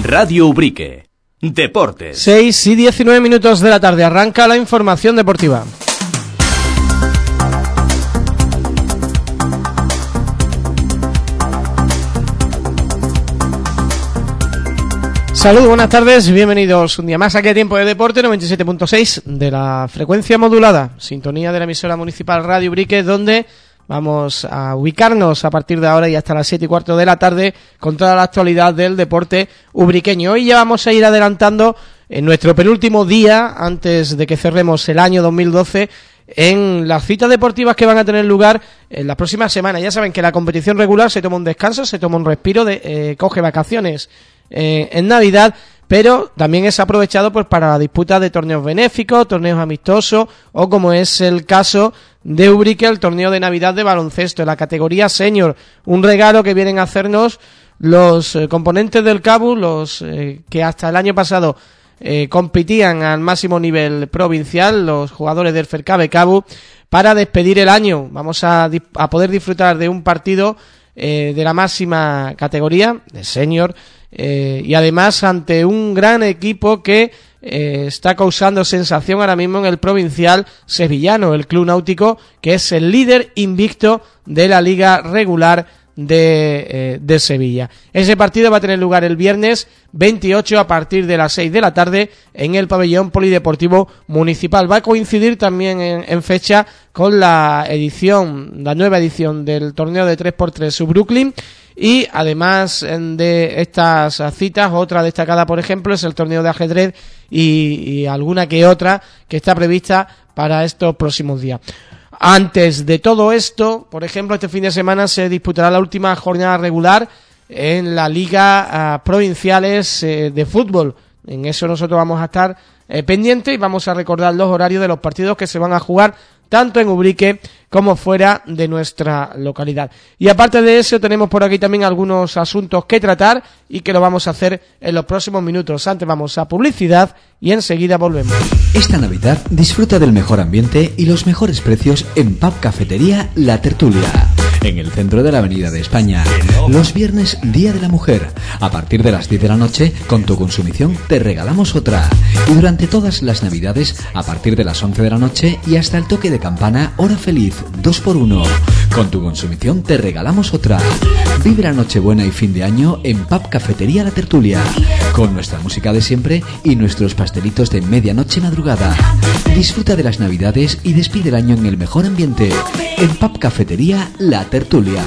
Radio Ubrique. Deportes. 6:19 de la tarde. Arranca la información deportiva. Saludos, buenas tardes, bienvenidos un día más aquí a Tiempo de Deporte, 97.6 de la frecuencia modulada, sintonía de la emisora municipal Radio Ubrique, donde vamos a ubicarnos a partir de ahora y hasta las 7:15 de la tarde con toda la actualidad del deporte ubriqueño. Hoy ya vamos a ir adelantando en nuestro penúltimo día, antes de que cerremos el año 2012, en las citas deportivas que van a tener lugar en las próximas semanas. Ya saben que la competición regular se toma un descanso, se toma un respiro, coge vacaciones en Navidad, pero también es aprovechado pues para la disputa de torneos benéficos, torneos amistosos o, como es el caso de Ubrique, el torneo de Navidad de baloncesto en la categoría senior, un regalo que vienen a hacernos los componentes del CABU, los que hasta el año pasado competían al máximo nivel provincial, los jugadores del Fercabe CABU, para despedir el año. Vamos a poder disfrutar de un partido de la máxima categoría, de senior, y además ante un gran equipo que está causando sensación ahora mismo en el provincial sevillano, el Club Náutico, que es el líder invicto de la liga regular de Sevilla. Ese partido va a tener lugar el viernes 28 a partir de las 6 de la tarde en el pabellón polideportivo municipal. Va a coincidir también en fecha con la nueva edición del torneo de 3x3 Sub-Brooklyn. Y además de estas citas, otra destacada, por ejemplo, es el torneo de ajedrez y alguna que otra que está prevista para estos próximos días. Antes de todo esto, por ejemplo, este fin de semana se disputará la última jornada regular en la Liga Provinciales de Fútbol. En eso nosotros vamos a estar pendientes y vamos a recordar los horarios de los partidos que se van a jugar tanto en Ubrique como fuera de nuestra localidad. Y aparte de eso, tenemos por aquí también algunos asuntos que tratar y que lo vamos a hacer en los próximos minutos. Antes vamos a publicidad y enseguida volvemos. Esta Navidad disfruta del mejor ambiente y los mejores precios en Pub Cafetería La Tertulia, en el centro de la Avenida de España. Los viernes, Día de la Mujer, a partir de las 10 de la noche, con tu consumición te regalamos otra. Y durante todas las Navidades, a partir de las 11 de la noche y hasta el toque de campana, hora feliz, 2x1. Con tu consumición te regalamos otra. Vive la Nochebuena y fin de año en Pub Cafetería La Tertulia, con nuestra música de siempre y nuestros pastelitos de medianoche madrugada. Disfruta de las Navidades y despide el año en el mejor ambiente en Pub Cafetería La Tertulia.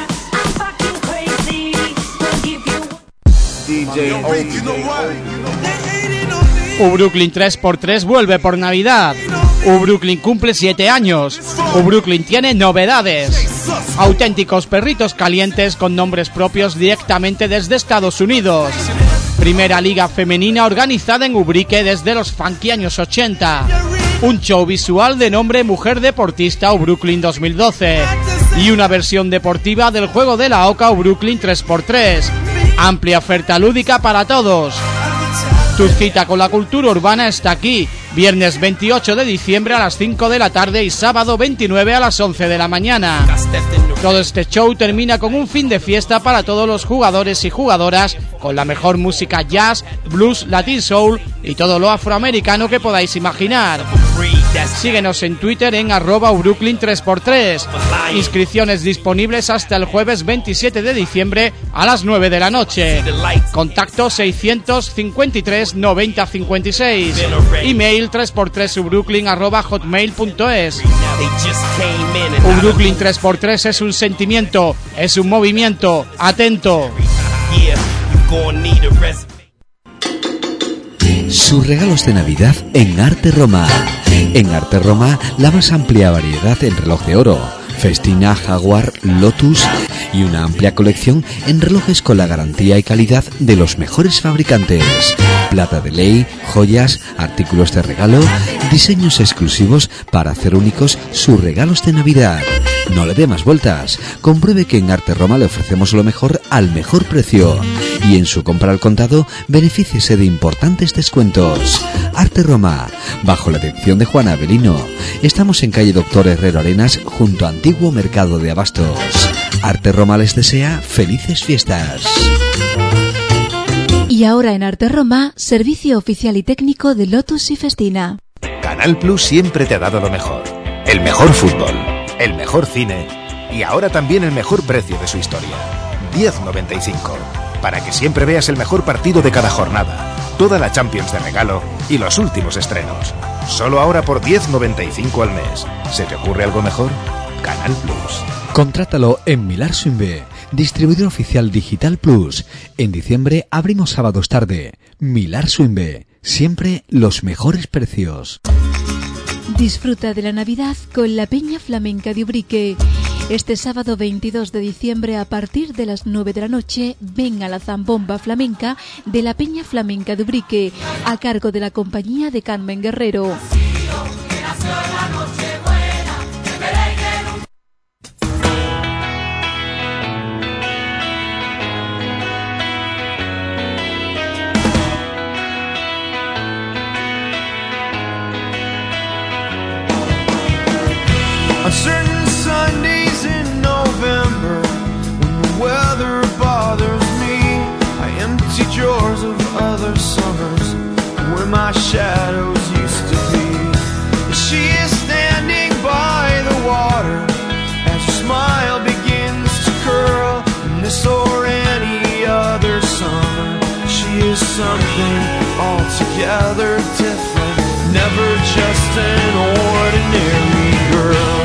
Ubrooklyn 3x3 vuelve por Navidad. Ubrooklyn cumple 7 años. Ubrooklyn tiene novedades. Auténticos perritos calientes con nombres propios directamente desde Estados Unidos. Primera liga femenina organizada en Ubrique desde los funky años 80. Un show visual de nombre Mujer Deportista Ubrooklyn 2012. Y una versión deportiva del juego de la OCA Ubrooklyn 3x3. Amplia oferta lúdica para todos. Tu cita con la cultura urbana está aquí, viernes 28 de diciembre a las 5 de la tarde y sábado 29 a las 11 de la mañana. Todo este show termina con un fin de fiesta para todos los jugadores y jugadoras, con la mejor música jazz, blues, latin soul y todo lo afroamericano que podáis imaginar. Síguenos en Twitter en @Ubrooklyn 3x3. Inscripciones disponibles hasta el jueves 27 de diciembre a las 9 de la noche. Contacto 653 90 56. Email 3x3ubrooklyn@hotmail.es. Ubrooklyn 3x3 es un sentimiento, es un movimiento. Atento. Sus regalos de Navidad en Arte Roma. En Arte Roma, la más amplia variedad en reloj de oro, Festina, Jaguar, Lotus y una amplia colección en relojes con la garantía y calidad de los mejores fabricantes. Plata de ley, joyas, artículos de regalo, diseños exclusivos para hacer únicos sus regalos de Navidad. No le dé más vueltas. Compruebe que en Arte Roma le ofrecemos lo mejor al mejor precio. Y en su compra al contado, benefíciese de importantes descuentos. Arte Roma, bajo la dirección de Juana Avelino. Estamos en calle Doctor Herrero Arenas, junto a Antiguo Mercado de Abastos. Arte Roma les desea felices fiestas. Y Y ahora en Arte Roma, servicio oficial y técnico de Lotus y Festina. Canal Plus siempre te ha dado lo mejor. El mejor fútbol, el mejor cine y ahora también el mejor precio de su historia. 10,95. Para que siempre veas el mejor partido de cada jornada, toda la Champions de regalo y los últimos estrenos. Solo ahora por 10,95 al mes. ¿Se te ocurre algo mejor? Canal Plus. Contrátalo en Millar Swinbe, distribuidor oficial Digital Plus. En diciembre abrimos sábados tarde. Millar Swinbe, siempre los mejores precios. Disfruta de la Navidad con la Peña Flamenca de Ubrique. Este sábado 22 de diciembre a partir de las 9 de la noche, ven a la zambomba flamenca de la Peña Flamenca de Ubrique, a cargo de la compañía de Carmen Guerrero. On certain Sundays in November, when the weather bothers me, I empty drawers of other summers where my shadows used to be. She is standing by the water as her smile begins to curl. In this or any other summer, she is something altogether different, never just an ordinary girl.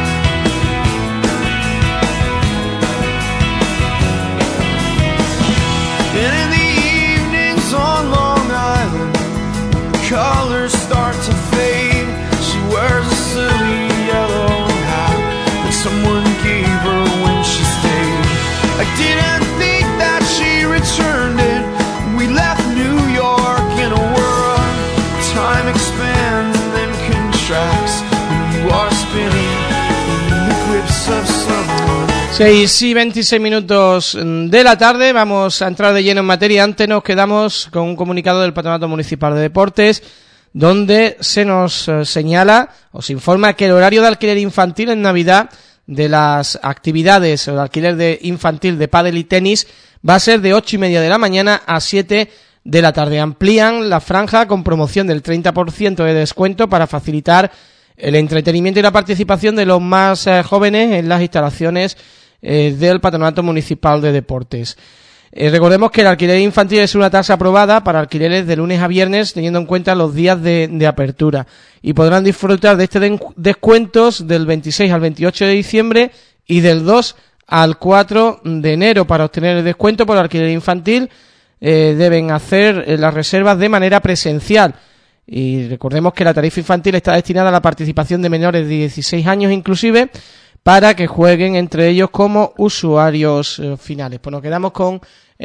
And in the evenings on Long Island, the colors start to fade. She wears a silly yellow hat that someone gave her when she stayed. I didn't think that she returned it. We left New York in a whirl. Time expands and then contracts when you are spinning in the grips of summer. 6 y 26 minutos de la tarde, vamos a entrar de lleno en materia. Antes nos quedamos con un comunicado del Patronato Municipal de Deportes, donde se nos señala o se informa que el horario de alquiler infantil en Navidad de las actividades o el alquiler de infantil de pádel y tenis va a ser de 8:30 de la mañana a 7 de la tarde. Amplían la franja con promoción del 30% de descuento para facilitar el entretenimiento y la participación de los más jóvenes en las instalaciones del Patronato Municipal de Deportes. Recordemos que el alquiler infantil es una tasa aprobada para alquileres de lunes a viernes, teniendo en cuenta los días de apertura, y podrán disfrutar de este descuentos del 26 al 28 de diciembre y del 2 al 4 de enero. Para obtener el descuento por alquiler infantil deben hacer las reservas de manera presencial. Y recordemos que la tarifa infantil está destinada a la participación de menores de 16 años inclusive, para que jueguen entre ellos como usuarios finales. Pues nos quedamos con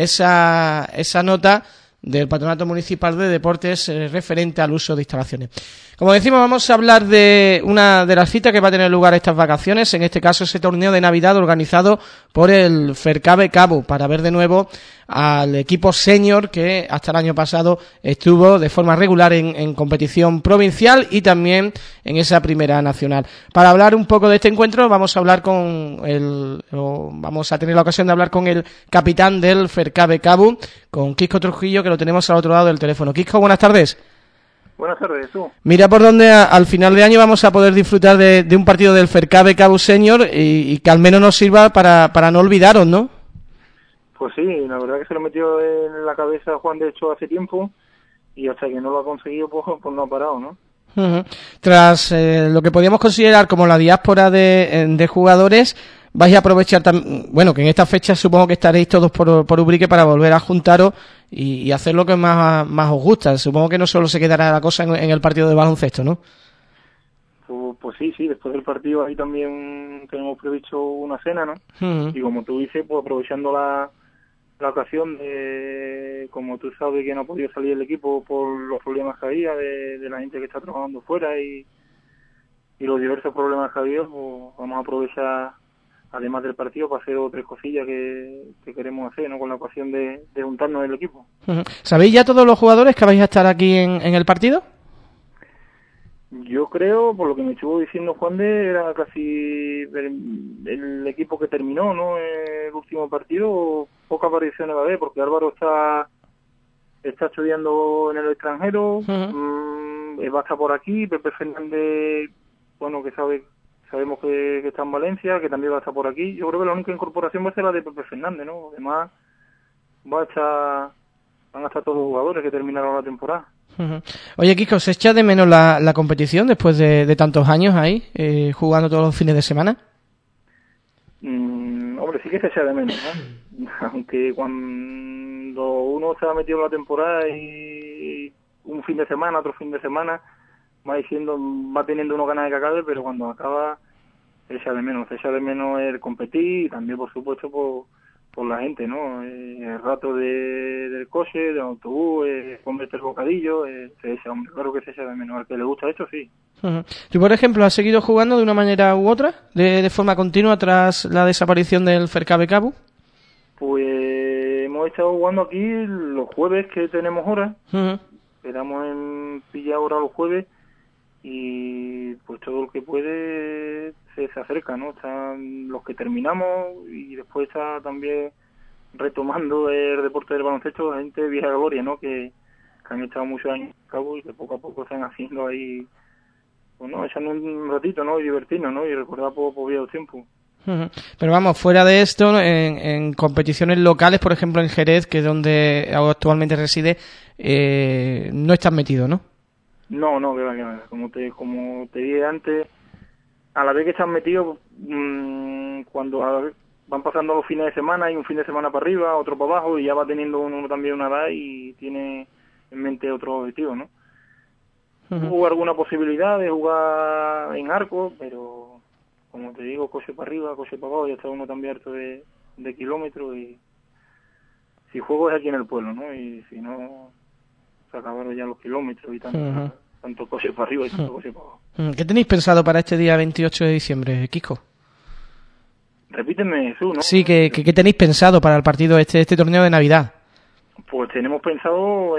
esa nota del Patronato Municipal de Deportes referente al uso de instalaciones. Como decimos, vamos a hablar de una de las citas que va a tener lugar estas vacaciones, en este caso ese torneo de Navidad organizado por el Fercabe Cabu, para ver de nuevo al equipo senior que hasta el año pasado estuvo de forma regular en competición provincial y también en esa primera nacional. Para hablar un poco de este encuentro vamos a tener la ocasión de hablar con el capitán del Fercabe Cabu, con Quisco Trujillo, que lo tenemos al otro lado del teléfono. Quisco, buenas tardes. Buenas tardes, tú. Mira por dónde al final de año vamos a poder disfrutar de un partido del Fercabe Cabu Senior y que al menos nos sirva para no olvidaros, ¿no? Pues sí, la verdad que se lo metió en la cabeza Juan, de hecho, hace tiempo, y hasta que no lo ha conseguido, pues no ha parado, ¿no? Uh-huh. Tras lo que podíamos considerar como la diáspora de jugadores, vais a aprovechar bueno, que en esta fecha supongo que estaréis todos por Ubrique para volver a juntaros y hacer lo que más os gusta. Supongo que no solo se quedará la cosa en el partido de baloncesto, ¿no? Pues sí, después del partido ahí también tenemos previsto una cena, ¿no? Uh-huh. Y como tú dices, pues aprovechando la ocasión de, como tú sabes que no ha podido salir el equipo por los problemas que había de la gente que está trabajando fuera y los diversos problemas que ha habido, pues vamos a aprovechar, además del partido, para hacer otras cosillas que queremos hacer, ¿no? Con la ocasión de juntarnos el equipo. Uh-huh. ¿Sabéis ya todos los jugadores que vais a estar aquí en el partido? Yo creo, por lo que me estuvo diciendo Juan era casi el equipo que terminó, ¿no? El último partido, pocas variaciones va a haber, porque Álvaro está está estudiando en el extranjero, va a estar por aquí. Pepe Fernández, bueno, que sabemos que está en Valencia, que también va a estar por aquí. Yo creo que la única incorporación va a ser la de Pepe Fernández, ¿no? Además, van a estar todos los jugadores que terminaron la temporada. Oye, Kiko, ¿se echa de menos la competición después de tantos años ahí, jugando todos los fines de semana? Hombre, sí que se echa de menos, ¿no? Aunque cuando uno se ha metido en la temporada y un fin de semana, otro fin de semana, va teniendo uno ganas de que acabe, pero cuando acaba se echa de menos el competir y también, por supuesto, por la gente, ¿no? El rato del coche, del autobús, comerte el bocadillo, se echa, hombre, claro que se echa de menos. Al que le gusta eso, sí. ¿Tú, por ejemplo, has seguido jugando de una manera u otra, de forma continua, tras la desaparición del Fercabe Cabu? Pues hemos estado jugando aquí los jueves que tenemos hora. Esperamos en pillar hora los jueves y pues todo el que puede se acerca, ¿no? Están los que terminamos y después está también retomando el deporte del baloncesto, la gente de vieja gloria, ¿no? Que han estado muchos años en Cabo y que poco a poco están haciendo ahí, bueno, echando un ratito, ¿no? Y divertirnos, ¿no? Y recordar por viejos tiempos. Pero vamos, fuera de esto, en competiciones locales, por ejemplo en Jerez, que es donde actualmente reside, no estás metido, ¿no? No, que va. Como te dije antes, a la vez que están metidos, cuando van pasando los fines de semana, hay un fin de semana para arriba, otro para abajo, y ya va teniendo uno también una edad y tiene en mente otro objetivo, ¿no? Hubo alguna posibilidad de jugar en arco, pero como te digo, coche para arriba, coche para abajo, ya está uno también harto de kilómetros, y si juego es aquí en el pueblo, ¿no? Y si no, se acabaron ya los kilómetros y tanto coche para arriba y tanto coche para abajo. ¿Qué tenéis pensado para este día 28 de diciembre, Kiko? Repíteme, Jesús, ¿no? Sí, ¿qué tenéis pensado para el partido este torneo de Navidad? Pues tenemos pensado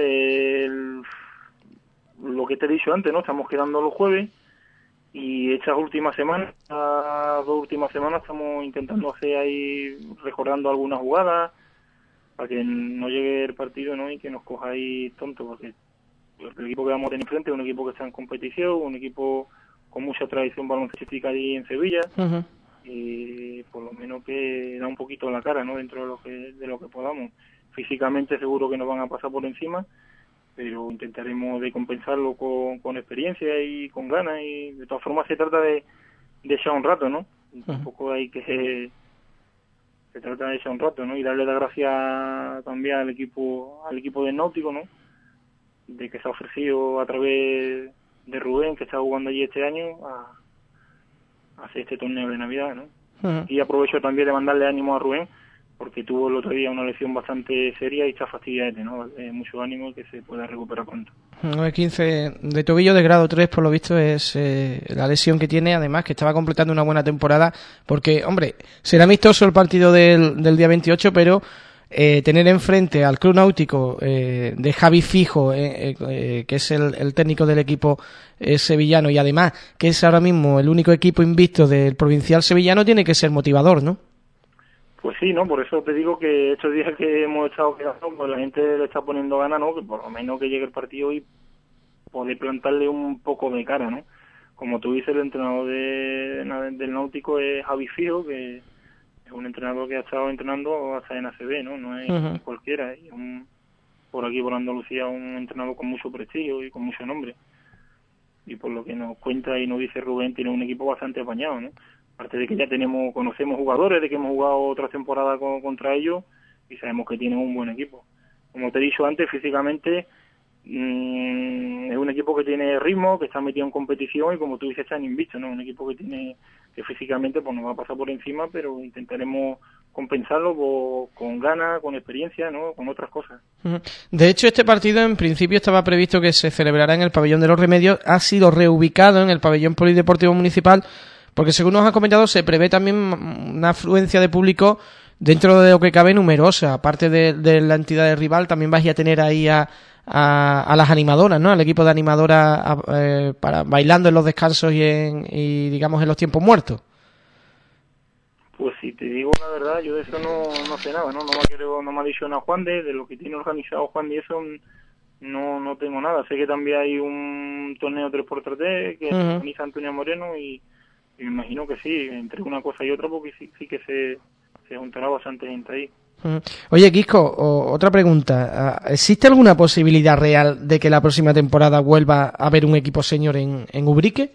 lo que te he dicho antes, ¿no? Estamos quedando los jueves y estas últimas semanas, las 2 últimas semanas, estamos intentando hacer ahí, recordando algunas jugadas para que no llegue el partido, ¿no? Y que nos coja ahí tontos, porque el equipo que vamos a tener enfrente es un equipo que está en competición, un equipo con mucha tradición baloncestística ahí en Sevilla, y por lo menos que da un poquito la cara, ¿no? Dentro de lo que podamos. Físicamente seguro que nos van a pasar por encima, pero intentaremos de compensarlo con experiencia y con ganas, y de todas formas se trata de echar un rato, ¿no? Tampoco hay que... Se trata de echar un rato, ¿no? Y darle las gracias también al equipo del Náutico, ¿no? De que se ha ofrecido a través de Rubén, que está jugando allí este año, a hacer este torneo de Navidad, ¿no? Y aprovecho también de mandarle ánimo a Rubén, porque tuvo el otro día una lesión bastante seria y está fastidiado, ¿no? Mucho ánimo y que se pueda recuperar pronto. 9-15 de tobillo de grado 3, por lo visto, es la lesión que tiene, además que estaba completando una buena temporada, porque, hombre, será amistoso el partido del día 28, pero tener enfrente al Club Náutico de Javi Fijo, que es el técnico del equipo sevillano, y además que es ahora mismo el único equipo invicto del provincial sevillano, tiene que ser motivador, ¿no? Pues sí, ¿no? Por eso te digo que estos días que hemos estado quedando, pues la gente le está poniendo ganas, ¿no? Que por lo menos que llegue el partido y poder plantarle un poco de cara, ¿no? Como tú dices, el entrenador del Náutico es Javi Fijo, que es un entrenador que ha estado entrenando hasta en ACB, ¿no? No es cualquiera. Y por aquí, por Andalucía, un entrenador con mucho prestigio y con mucho nombre. Y por lo que nos cuenta y nos dice Rubén, tiene un equipo bastante apañado, ¿no? Aparte de que ya conocemos jugadores, de que hemos jugado otras temporadas contra ellos y sabemos que tienen un buen equipo. Como te he dicho antes, físicamente es un equipo que tiene ritmo, que está metido en competición y, como tú dices, está en invicto, ¿no? Un equipo que físicamente pues nos va a pasar por encima, pero intentaremos compensarlo con ganas, con experiencia, ¿no? Con otras cosas. De hecho, este partido en principio estaba previsto que se celebrara en el Pabellón de los Remedios, ha sido reubicado en el Pabellón Polideportivo Municipal, porque según nos ha comentado se prevé también una afluencia de público dentro de lo que cabe numerosa. Aparte de la entidad de rival, también vais a tener ahí a las animadoras, ¿no? Al equipo de animadoras bailando en los descansos y digamos en los tiempos muertos. Pues si te digo la verdad, yo de eso no sé nada, ¿no? No me ha dicho nada Juan de lo que tiene organizado Juan de eso, no tengo nada. Sé que también hay un torneo 3x3 que organiza Antonio Moreno y me imagino que sí, entre una cosa y otra, porque sí que se juntará bastante gente ahí. Oye, Quisco, otra pregunta. ¿Existe alguna posibilidad real de que la próxima temporada vuelva a haber un equipo senior en Ubrique?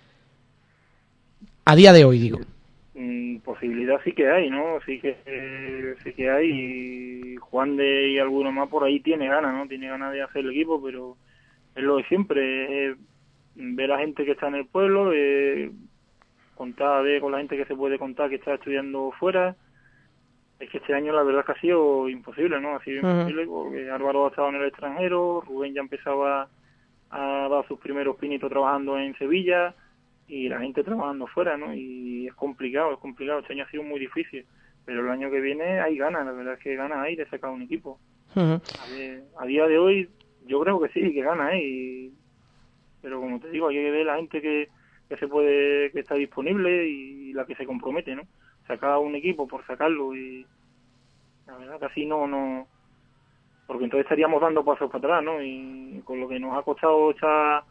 A día de hoy, digo. Posibilidad sí que hay, ¿no? Sí que hay, y Juan de y alguno más por ahí tiene ganas, ¿no? Tiene ganas de hacer el equipo, pero es lo de siempre, ver a gente que está en el pueblo, contar con la gente que se puede contar que está estudiando fuera. Es que este año la verdad es que ha sido imposible, ¿no? Ha sido imposible porque Álvaro ha estado en el extranjero, Rubén ya empezaba a dar sus primeros pinitos trabajando en Sevilla y la gente trabajando fuera, ¿no? Y es complicado. Este año ha sido muy difícil, pero el año que viene hay ganas, la verdad es que ganas hay de sacar un equipo. A día de hoy yo creo que sí, que ganas hay, pero como te digo, hay que ver la gente que está disponible y la que se compromete, ¿no? Sacar un equipo por sacarlo y la verdad que así no, porque entonces estaríamos dando pasos para atrás, ¿no? Y con lo que nos ha costado echar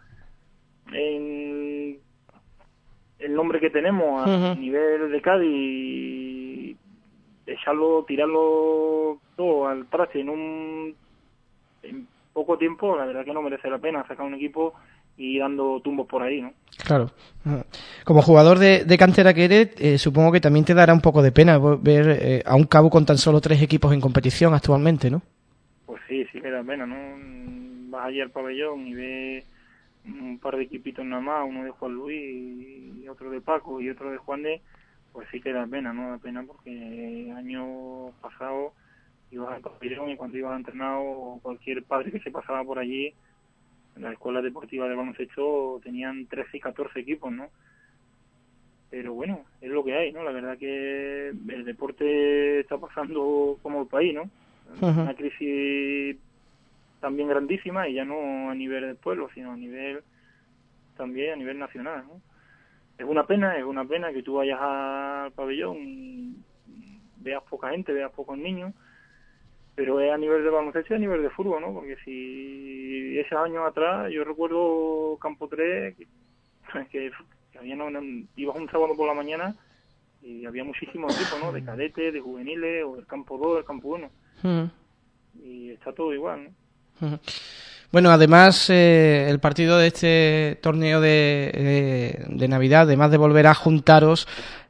en el nombre que tenemos a nivel de Cádiz, tirarlo todo al traste en poco tiempo, la verdad que no merece la pena sacar un equipo y dando tumbos por ahí, ¿no? Claro. Como jugador de cantera que eres, supongo que también te dará un poco de pena ver a un Cabo con tan solo 3 equipos en competición actualmente, ¿no? Pues sí que da pena, ¿no? Vas allí al pabellón y ves un par de equipitos nada más, uno de Juan Luis y otro de Paco y otro de Juan de, pues sí que da pena, ¿no? Da pena porque el año pasado ibas al pabellón y cuando ibas a entrenar, cualquier padre que se pasaba por allí, en la escuela deportiva de baloncesto tenían 13 y 14 equipos, ¿no? Pero bueno, es lo que hay, ¿no? La verdad que el deporte está pasando como el país, ¿no? Una crisis también grandísima y ya no a nivel del pueblo, sino a nivel nacional, ¿no? Es una pena que tú vayas al pabellón y veas poca gente, veas pocos niños, pero es a nivel de baloncesto y a nivel de fútbol, ¿no? Porque si ese año atrás, yo recuerdo Campo 3, que había, ibas un sábado por la mañana y había muchísimos equipos, ¿no? De cadetes, de juveniles, o el Campo 2, el Campo 1. Y está todo igual, ¿no? Bueno, además el partido de este torneo de Navidad, además de volver a juntaros,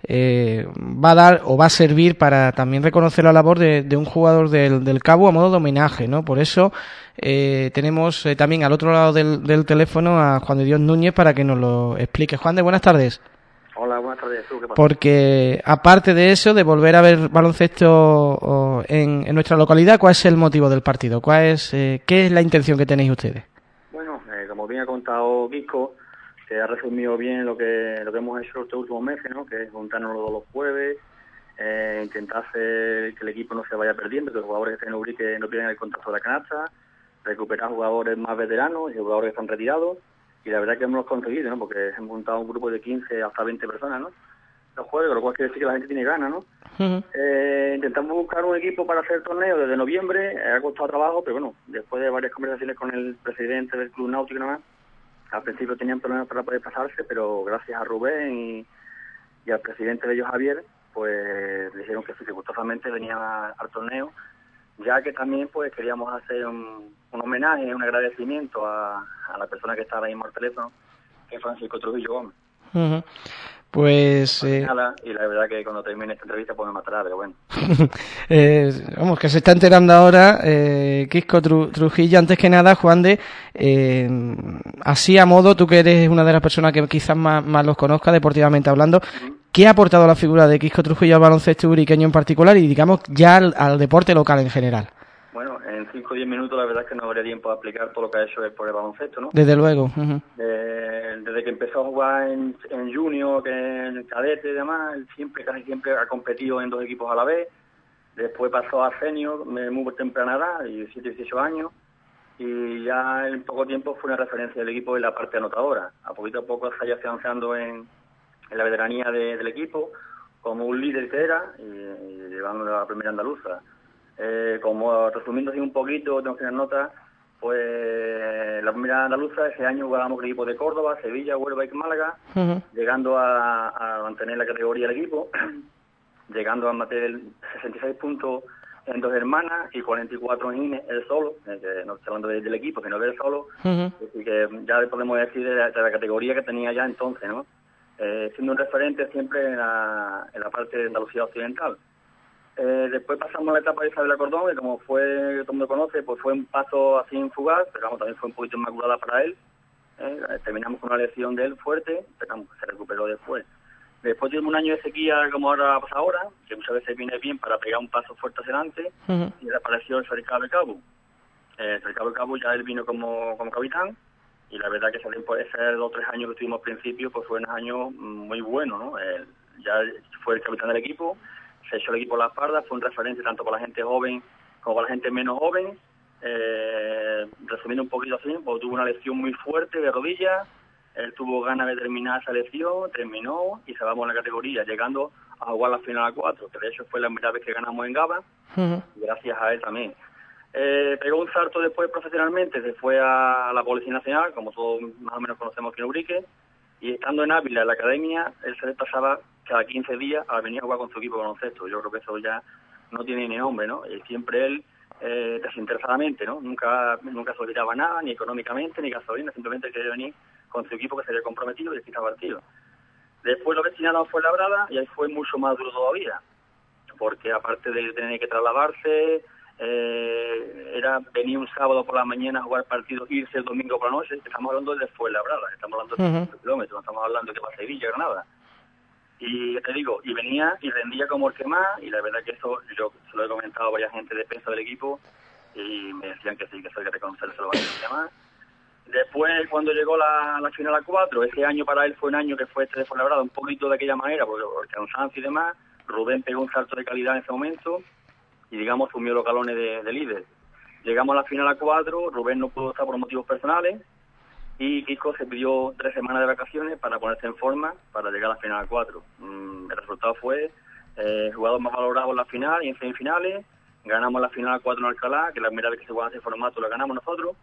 va a servir para también reconocer la labor de un jugador del Cabo a modo de homenaje, ¿no? Por eso tenemos también al otro lado del teléfono a Juan de Dios Núñez para que nos lo explique. Juan de, buenas tardes. Hola, buenas tardes. ¿Qué pasa? Porque aparte de eso, de volver a ver baloncesto en nuestra localidad, ¿cuál es el motivo del partido? ¿Qué es la intención que tenéis ustedes? Bueno, como bien ha contado Quisco, que ha resumido bien lo que hemos hecho estos últimos meses, ¿no? Que es juntarnos los jueves, intentar hacer que el equipo no se vaya perdiendo, que los jugadores que estén en Ubrique no pierdan el contacto de la canasta, recuperar jugadores más veteranos y jugadores que están retirados. Y la verdad que hemos conseguido, ¿no? Porque hemos montado un grupo de 15 hasta 20 personas, ¿no? Los jueves, con lo cual quiere decir que la gente tiene ganas, ¿no? Intentamos buscar un equipo para hacer el torneo desde noviembre, ha costado trabajo, pero bueno, después de varias conversaciones con el presidente del Club Náutico y nada más, al principio tenían problemas para poder pasarse, pero gracias a Rubén y al presidente de ellos, Javier, pues dijeron que gustosamente venían al torneo, ya que también pues queríamos hacer un homenaje, un agradecimiento a la persona que está ahora mismo al teléfono, que es Francisco Trujillo Gómez. Pues... nada, y la verdad que cuando termine esta entrevista pues me matará, pero bueno. Vamos, que se está enterando ahora Quisco Trujillo. Antes que nada, Juan de, así a modo, tú que eres una de las personas que quizás más los conozca deportivamente hablando, ¿qué ha aportado la figura de Quisco Trujillo al baloncesto ubriqueño en particular y digamos ya al deporte local en general? Bueno, en 5 o 10 minutos la verdad es que no habría tiempo de explicar todo lo que ha hecho por el baloncesto, ¿no? Desde luego. Desde que empezó a jugar en junior, que en el cadete y demás, casi siempre ha competido en 2 equipos a la vez. Después pasó a senior, muy temprana edad, 17, 18 años, y ya en poco tiempo fue una referencia del equipo en la parte anotadora. A poco se ha ido afianzando en la veteranía del equipo. como un líder que era, y llevando a la primera andaluza. Como resumiendo así un poquito, tengo que dar nota, pues la primera andaluza, ese año jugábamos con el equipo de Córdoba, Sevilla, Huelva y Málaga, llegando a mantener la categoría del equipo, llegando a meter 66 puntos en 2 hermanas y 44 en él solo, que no estoy hablando del equipo, sino de él solo, así que ya podemos decir de la categoría que tenía ya entonces, ¿no? Siendo un referente siempre en la parte de Andalucía Occidental. Después pasamos a la etapa de Isabel Cordón, que como fue, todo el mundo conoce, pues fue un paso así fugaz, pero vamos, también fue un poquito inmaculada para él. Terminamos con una lesión de él fuerte, pero se recuperó después. Después tuvimos un año de sequía, como ahora pasa ahora, que muchas veces viene bien para pegar un paso fuerte hacia adelante, y le apareció el Cercado de Cabo. El Cercado de Cabo ya él vino como capitán, y la verdad que esos 2 o 3 años que estuvimos al principio, pues fue un año muy bueno, ¿no? Ya fue el capitán del equipo, se echó el equipo a la espalda, fue un referente tanto para la gente joven como para la gente menos joven. Resumiendo un poquito así, pues tuvo una lesión muy fuerte de rodilla, él tuvo ganas de terminar esa lesión, terminó y salvamos la categoría, llegando a jugar la final a 4, que de hecho fue la primera vez que ganamos en Gaba, gracias a él también. Pegó un salto después profesionalmente, se fue a la Policía Nacional, como todos más o menos conocemos aquí en Ubrique, y estando en Ávila, en la academia, él se desplazaba cada 15 días a venir a jugar con su equipo de baloncesto. Yo creo que eso ya no tiene ni nombre, ¿no? Siempre él, desinteresadamente, ¿no? Nunca se olvidaba nada, ni económicamente, ni gasolina, simplemente quería venir con su equipo que se había comprometido y el partido. Después lo destinaron a Fuenlabrada y ahí fue mucho más duro todavía, porque aparte de tener que trasladarse, era venir un sábado por la mañana a jugar partido, irse el domingo por la noche. Estamos hablando de Fuenlabrada, estamos hablando de 5 kilómetros, no estamos hablando de que va a Sevilla, Granada. Y te digo, y venía y rendía como el que más, y la verdad que eso yo se lo he comentado a varias gente de peso del equipo, y me decían que sí, que eso hay que reconocerse bastante más. Después, cuando llegó la final a 4, ese año para él fue un año que fue de Fuenlabrada, un poquito de aquella manera, porque el cansancio y demás. Rubén pegó un salto de calidad en ese momento, y digamos sumió los galones de líder. Llegamos a la final a 4, Rubén no pudo estar por motivos personales, y Kiko se pidió 3 semanas de vacaciones para ponerse en forma para llegar a la final a 4. El resultado fue jugador más valorado en la final y en semifinales. Ganamos la final a 4 en Alcalá, que la primera vez que se juega ese formato la ganamos nosotros.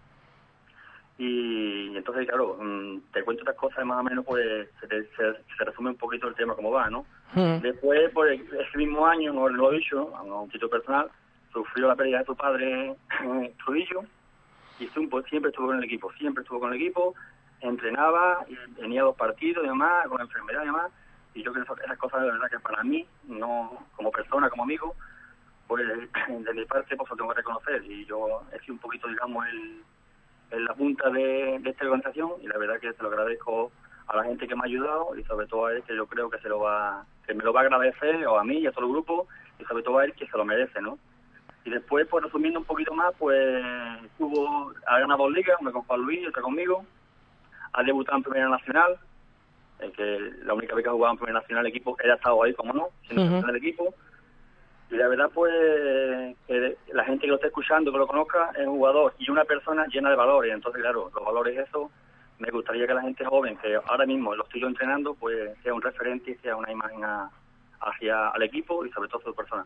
Y entonces, claro, te cuento estas cosas más o menos, pues se resume un poquito el tema como va, ¿no? Después, pues ese mismo año, no lo he dicho, a un título personal, sufrió la pérdida de su padre, Trujillo, y siempre estuvo con el equipo, entrenaba, y venía a los partidos y demás, con enfermedad y demás, y yo creo que esas cosas de verdad que para mí, no como persona, como amigo, pues de mi parte pues lo tengo que reconocer, y yo he sido un poquito, digamos, en la punta de esta organización, y la verdad que se lo agradezco a la gente que me ha ayudado, y sobre todo a él, que yo creo que me lo va a agradecer, o a mí y a todo el grupo, y sobre todo a él, que se lo merece, ¿no? Y después, pues resumiendo un poquito más, pues ha ganado 2 ligas, una con Juan Luis, otra conmigo, ha debutado en Primera Nacional, que la única vez que ha jugado en Primera Nacional el equipo, él ha estado ahí, como no, siendo del equipo. Y la verdad, pues, que la gente que lo esté escuchando, que lo conozca, es un jugador y una persona llena de valores. Entonces, claro, los valores eso, me gustaría que la gente joven, que ahora mismo lo estoy yo entrenando, pues sea un referente y sea una imagen hacia al equipo y sobre todo a su persona.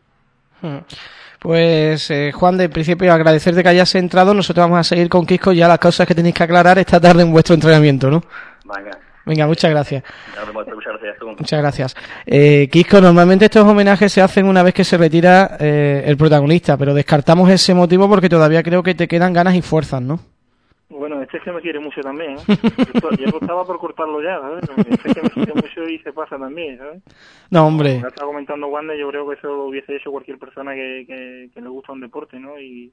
Pues Juan, de principio agradecerte que hayas entrado. Nosotros vamos a seguir con Kiko ya las cosas que tenéis que aclarar esta tarde en vuestro entrenamiento, ¿no? Venga, muchas gracias. Muchas gracias. Kiko, normalmente estos homenajes se hacen una vez que se retira el protagonista, pero descartamos ese motivo porque todavía creo que te quedan ganas y fuerzas, ¿no? Bueno, este es que me quiere mucho también, ¿eh? Yo estaba por cortarlo ya, ¿sabes? Este es que me quiere mucho y se pasa también, ¿sabes? No, hombre. Como estaba comentando Wanda, yo creo que eso lo hubiese hecho cualquier persona que le gusta un deporte, ¿no? Y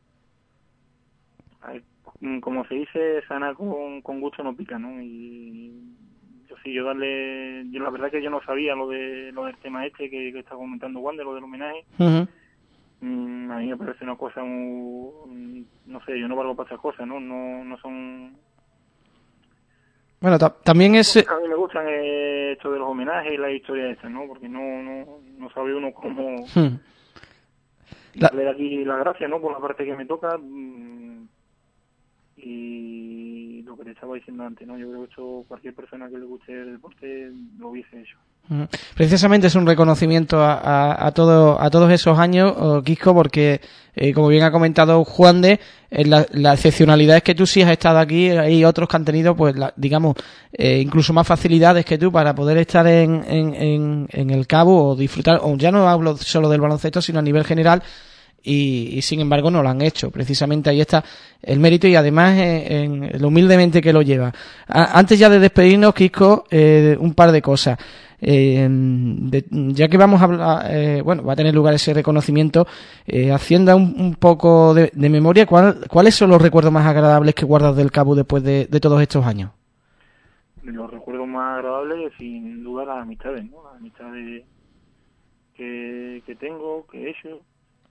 como se dice, sana con gusto no pica, ¿no? Y yo la verdad que yo no sabía lo del tema este que está comentando Wanda, lo del homenaje. A mí me parece una cosa muy, no sé, yo no valgo para esas cosas, no son. Bueno, también es. A mí me gustan esto de los homenajes y la historia esta, ¿no? Porque no sabe uno cómo darle aquí la gracia, ¿no? Por la parte que me toca. y lo que te estaba diciendo antes, ¿no? Yo creo que esto cualquier persona que le guste el deporte lo hubiese hecho. Precisamente es un reconocimiento a todos esos años, Quisco, porque como bien ha comentado Juan de, la excepcionalidad es que tú sí has estado aquí, hay otros que han tenido, pues digamos, incluso más facilidades que tú para poder estar en el Cabo o disfrutar, o ya no hablo solo del baloncesto, sino a nivel general, y sin embargo no lo han hecho. Precisamente ahí está el mérito y además en lo humildemente que lo lleva. Antes ya de despedirnos, Quisco, un par de cosas. Ya que vamos a hablar, va a tener lugar ese reconocimiento, haciendo un poco de memoria, ¿cuáles son los recuerdos más agradables que guardas del Cabo después de todos estos años? Los recuerdos más agradables, sin duda, las amistades, ¿no? Las amistades que tengo, que he hecho,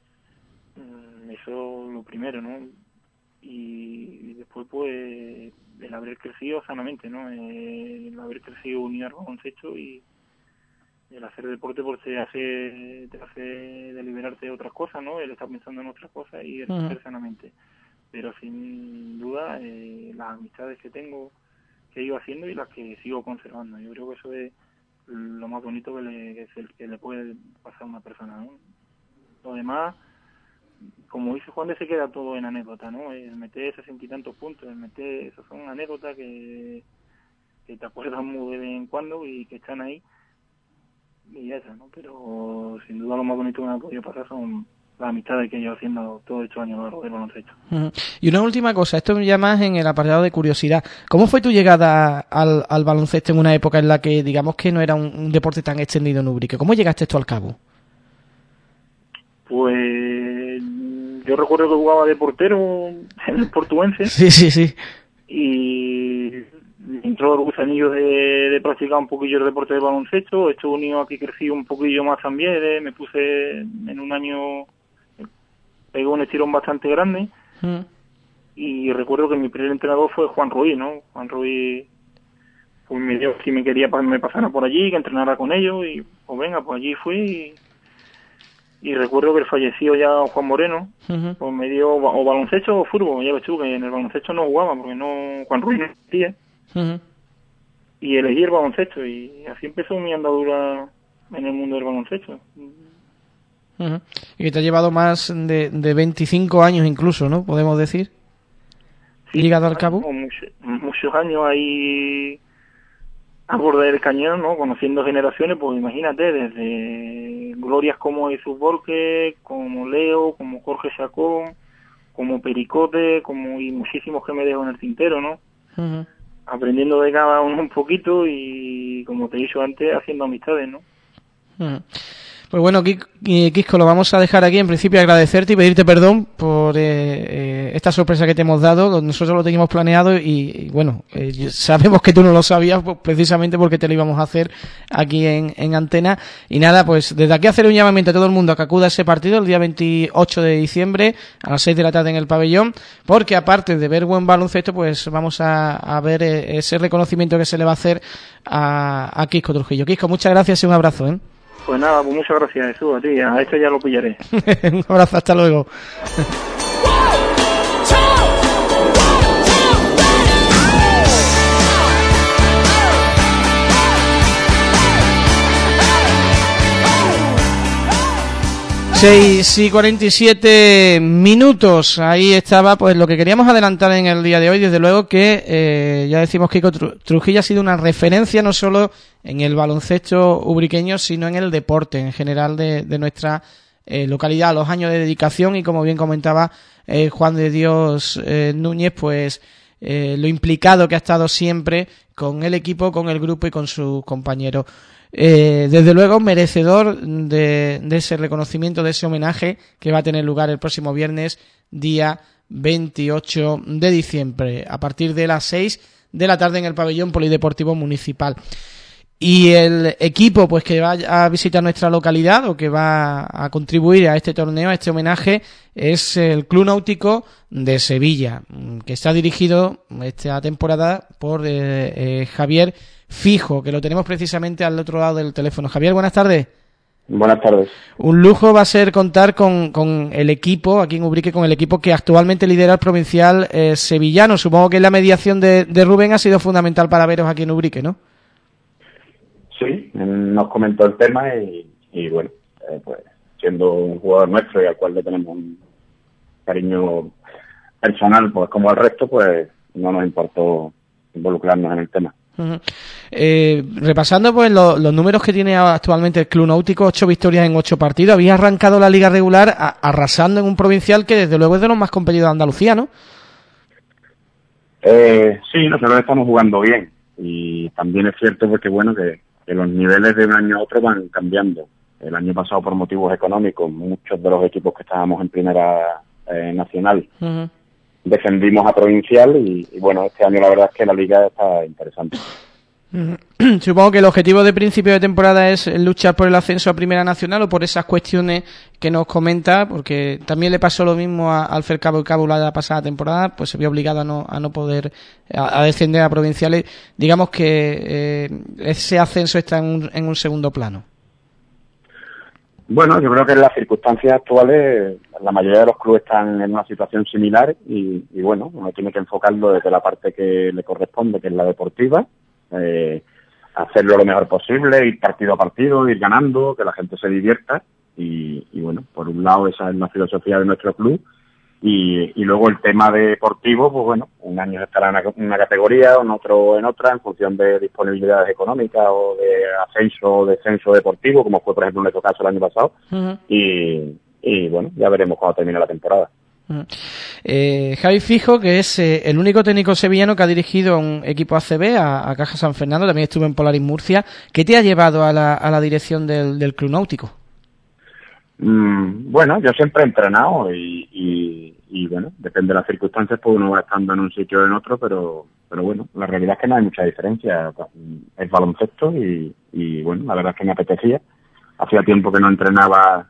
eso lo primero, ¿no? Y después, pues, el haber crecido sanamente, ¿no? El haber crecido unido al baloncesto y el hacer deporte, pues te hace deliberarte de otras cosas, ¿no? El estar pensando en otras cosas y el crecer sanamente. Pero sin duda, las amistades que tengo, que he ido haciendo y las que sigo conservando. Yo creo que eso es lo más bonito que le puede pasar a una persona, ¿no? Lo demás, como dice Juan, se queda todo en anécdota, ¿no? El meter 60 y tantos puntos, eso son anécdotas que te acuerdas muy de vez en cuando y que están ahí y eso, ¿no? Pero sin duda lo más bonito que me ha podido pasar son las amistades que he ido haciendo todos estos años a lo largo del baloncesto. Y una última cosa, esto ya más en el apartado de curiosidad. ¿Cómo fue tu llegada al baloncesto en una época en la que digamos que no era un deporte tan extendido en Ubrique? ¿Cómo llegaste esto al Cabo? Pues yo recuerdo que jugaba de portero en el Portuense. Sí. Y entró el gusanillo de practicar un poquillo el deporte de baloncesto. Esto unido a que crecí un poquillo más también. Me puse en un año, pegó un estirón bastante grande. Y recuerdo que mi primer entrenador fue Juan Ruiz, ¿no? Juan Ruiz pues me dijo si me quería me pasara por allí, que entrenara con ellos. Y pues venga, pues allí fui. Y recuerdo que falleció ya Juan Moreno, pues me dio o baloncesto o fútbol. Ya ves tú que en el baloncesto no jugaba porque no Juan Ruiz no existía. Y elegí el baloncesto y así empezó mi andadura en el mundo del baloncesto. Y que te ha llevado más de 25 años incluso, ¿no? Podemos decir. Sí, llegado al Cabo. Muchos años ahí a borde del cañón, ¿no? Conociendo generaciones, pues imagínate, desde glorias como Jesús Borges, como Leo, como Jorge Chacón, como Pericote, y muchísimos que me dejo en el tintero, ¿no? Aprendiendo de cada uno un poquito y, como te he dicho antes, haciendo amistades, ¿no? Pues bueno, Quisco, lo vamos a dejar aquí. En principio agradecerte y pedirte perdón por esta sorpresa que te hemos dado. Nosotros lo teníamos planeado y bueno, sabemos que tú no lo sabías pues, precisamente porque te lo íbamos a hacer aquí en antena. Y nada, pues desde aquí hacer un llamamiento a todo el mundo a que acuda a ese partido el día 28 de diciembre a las 6 de la tarde en el pabellón, porque aparte de ver buen baloncesto, pues vamos a ver ese reconocimiento que se le va a hacer a Quisco Trujillo. Quisco, muchas gracias y un abrazo, ¿eh? Pues nada, pues muchas gracias, Jesús, a ti. A esto ya lo pillaré. Un abrazo, hasta luego. Seis y 47 minutos. Ahí estaba pues lo que queríamos adelantar en el día de hoy. Desde luego que ya decimos que Quisco Trujillo ha sido una referencia no solo en el baloncesto ubriqueño, sino en el deporte en general de nuestra localidad. Los años de dedicación y, como bien comentaba Juan de Dios Núñez, pues lo implicado que ha estado siempre con el equipo, con el grupo y con sus compañeros. Desde luego merecedor de ese reconocimiento, de ese homenaje que va a tener lugar el próximo viernes, día 28 de diciembre, a partir de las 6 de la tarde en el pabellón polideportivo municipal. Y el equipo pues que va a visitar nuestra localidad o que va a contribuir a este torneo, a este homenaje, es el Club Náutico de Sevilla, que está dirigido esta temporada por Javier Fijo, que lo tenemos precisamente al otro lado del teléfono. Javier, buenas tardes. Buenas tardes. Un lujo va a ser contar con el equipo, aquí en Ubrique, con el equipo que actualmente lidera el provincial sevillano. Supongo que la mediación de Rubén ha sido fundamental para veros aquí en Ubrique, ¿no? Sí, nos comentó el tema y bueno, pues siendo un jugador nuestro y al cual le tenemos un cariño personal, pues como al resto, pues no nos importó involucrarnos en el tema. Repasando pues los números que tiene actualmente el Club Náutico, 8 victorias en 8 partidos. Había arrancado la liga regular arrasando en un provincial que desde luego es de los más competidos de Andalucía, ¿no? Sí, nosotros estamos jugando bien y también es cierto porque bueno que los niveles de un año a otro van cambiando. El año pasado por motivos económicos muchos de los equipos que estábamos en primera nacional descendimos a provincial y bueno, este año la verdad es que la liga está interesante. Supongo que el objetivo de principio de temporada es luchar por el ascenso a Primera Nacional o por esas cuestiones que nos comenta, porque también le pasó lo mismo al Fercabo y Cabo la pasada temporada, pues se vio obligado a no poder a descender a provinciales. Digamos que ese ascenso está en un segundo plano. Bueno, yo creo que en las circunstancias actuales la mayoría de los clubes están en una situación similar y bueno, uno tiene que enfocarlo desde la parte que le corresponde, que es la deportiva, hacerlo lo mejor posible, ir partido a partido, ir ganando, que la gente se divierta y bueno, por un lado esa es la filosofía de nuestro club y luego el tema deportivo, pues bueno, un año estará en una categoría, en otro en otra, en función de disponibilidades económicas o de ascenso o descenso deportivo, como fue por ejemplo en nuestro caso el año pasado y bueno, ya veremos cuando termine la temporada. Javi Fijo, que es el único técnico sevillano que ha dirigido a un equipo ACB, a Caja San Fernando, también estuvo en Polaris Murcia. ¿Qué te ha llevado a la dirección del Club Náutico? Bueno, yo siempre he entrenado y bueno, depende de las circunstancias, pues uno va estando en un sitio o en otro, pero bueno, la realidad es que no hay mucha diferencia. Es baloncesto y bueno, la verdad es que me apetecía. Hacía tiempo que no entrenaba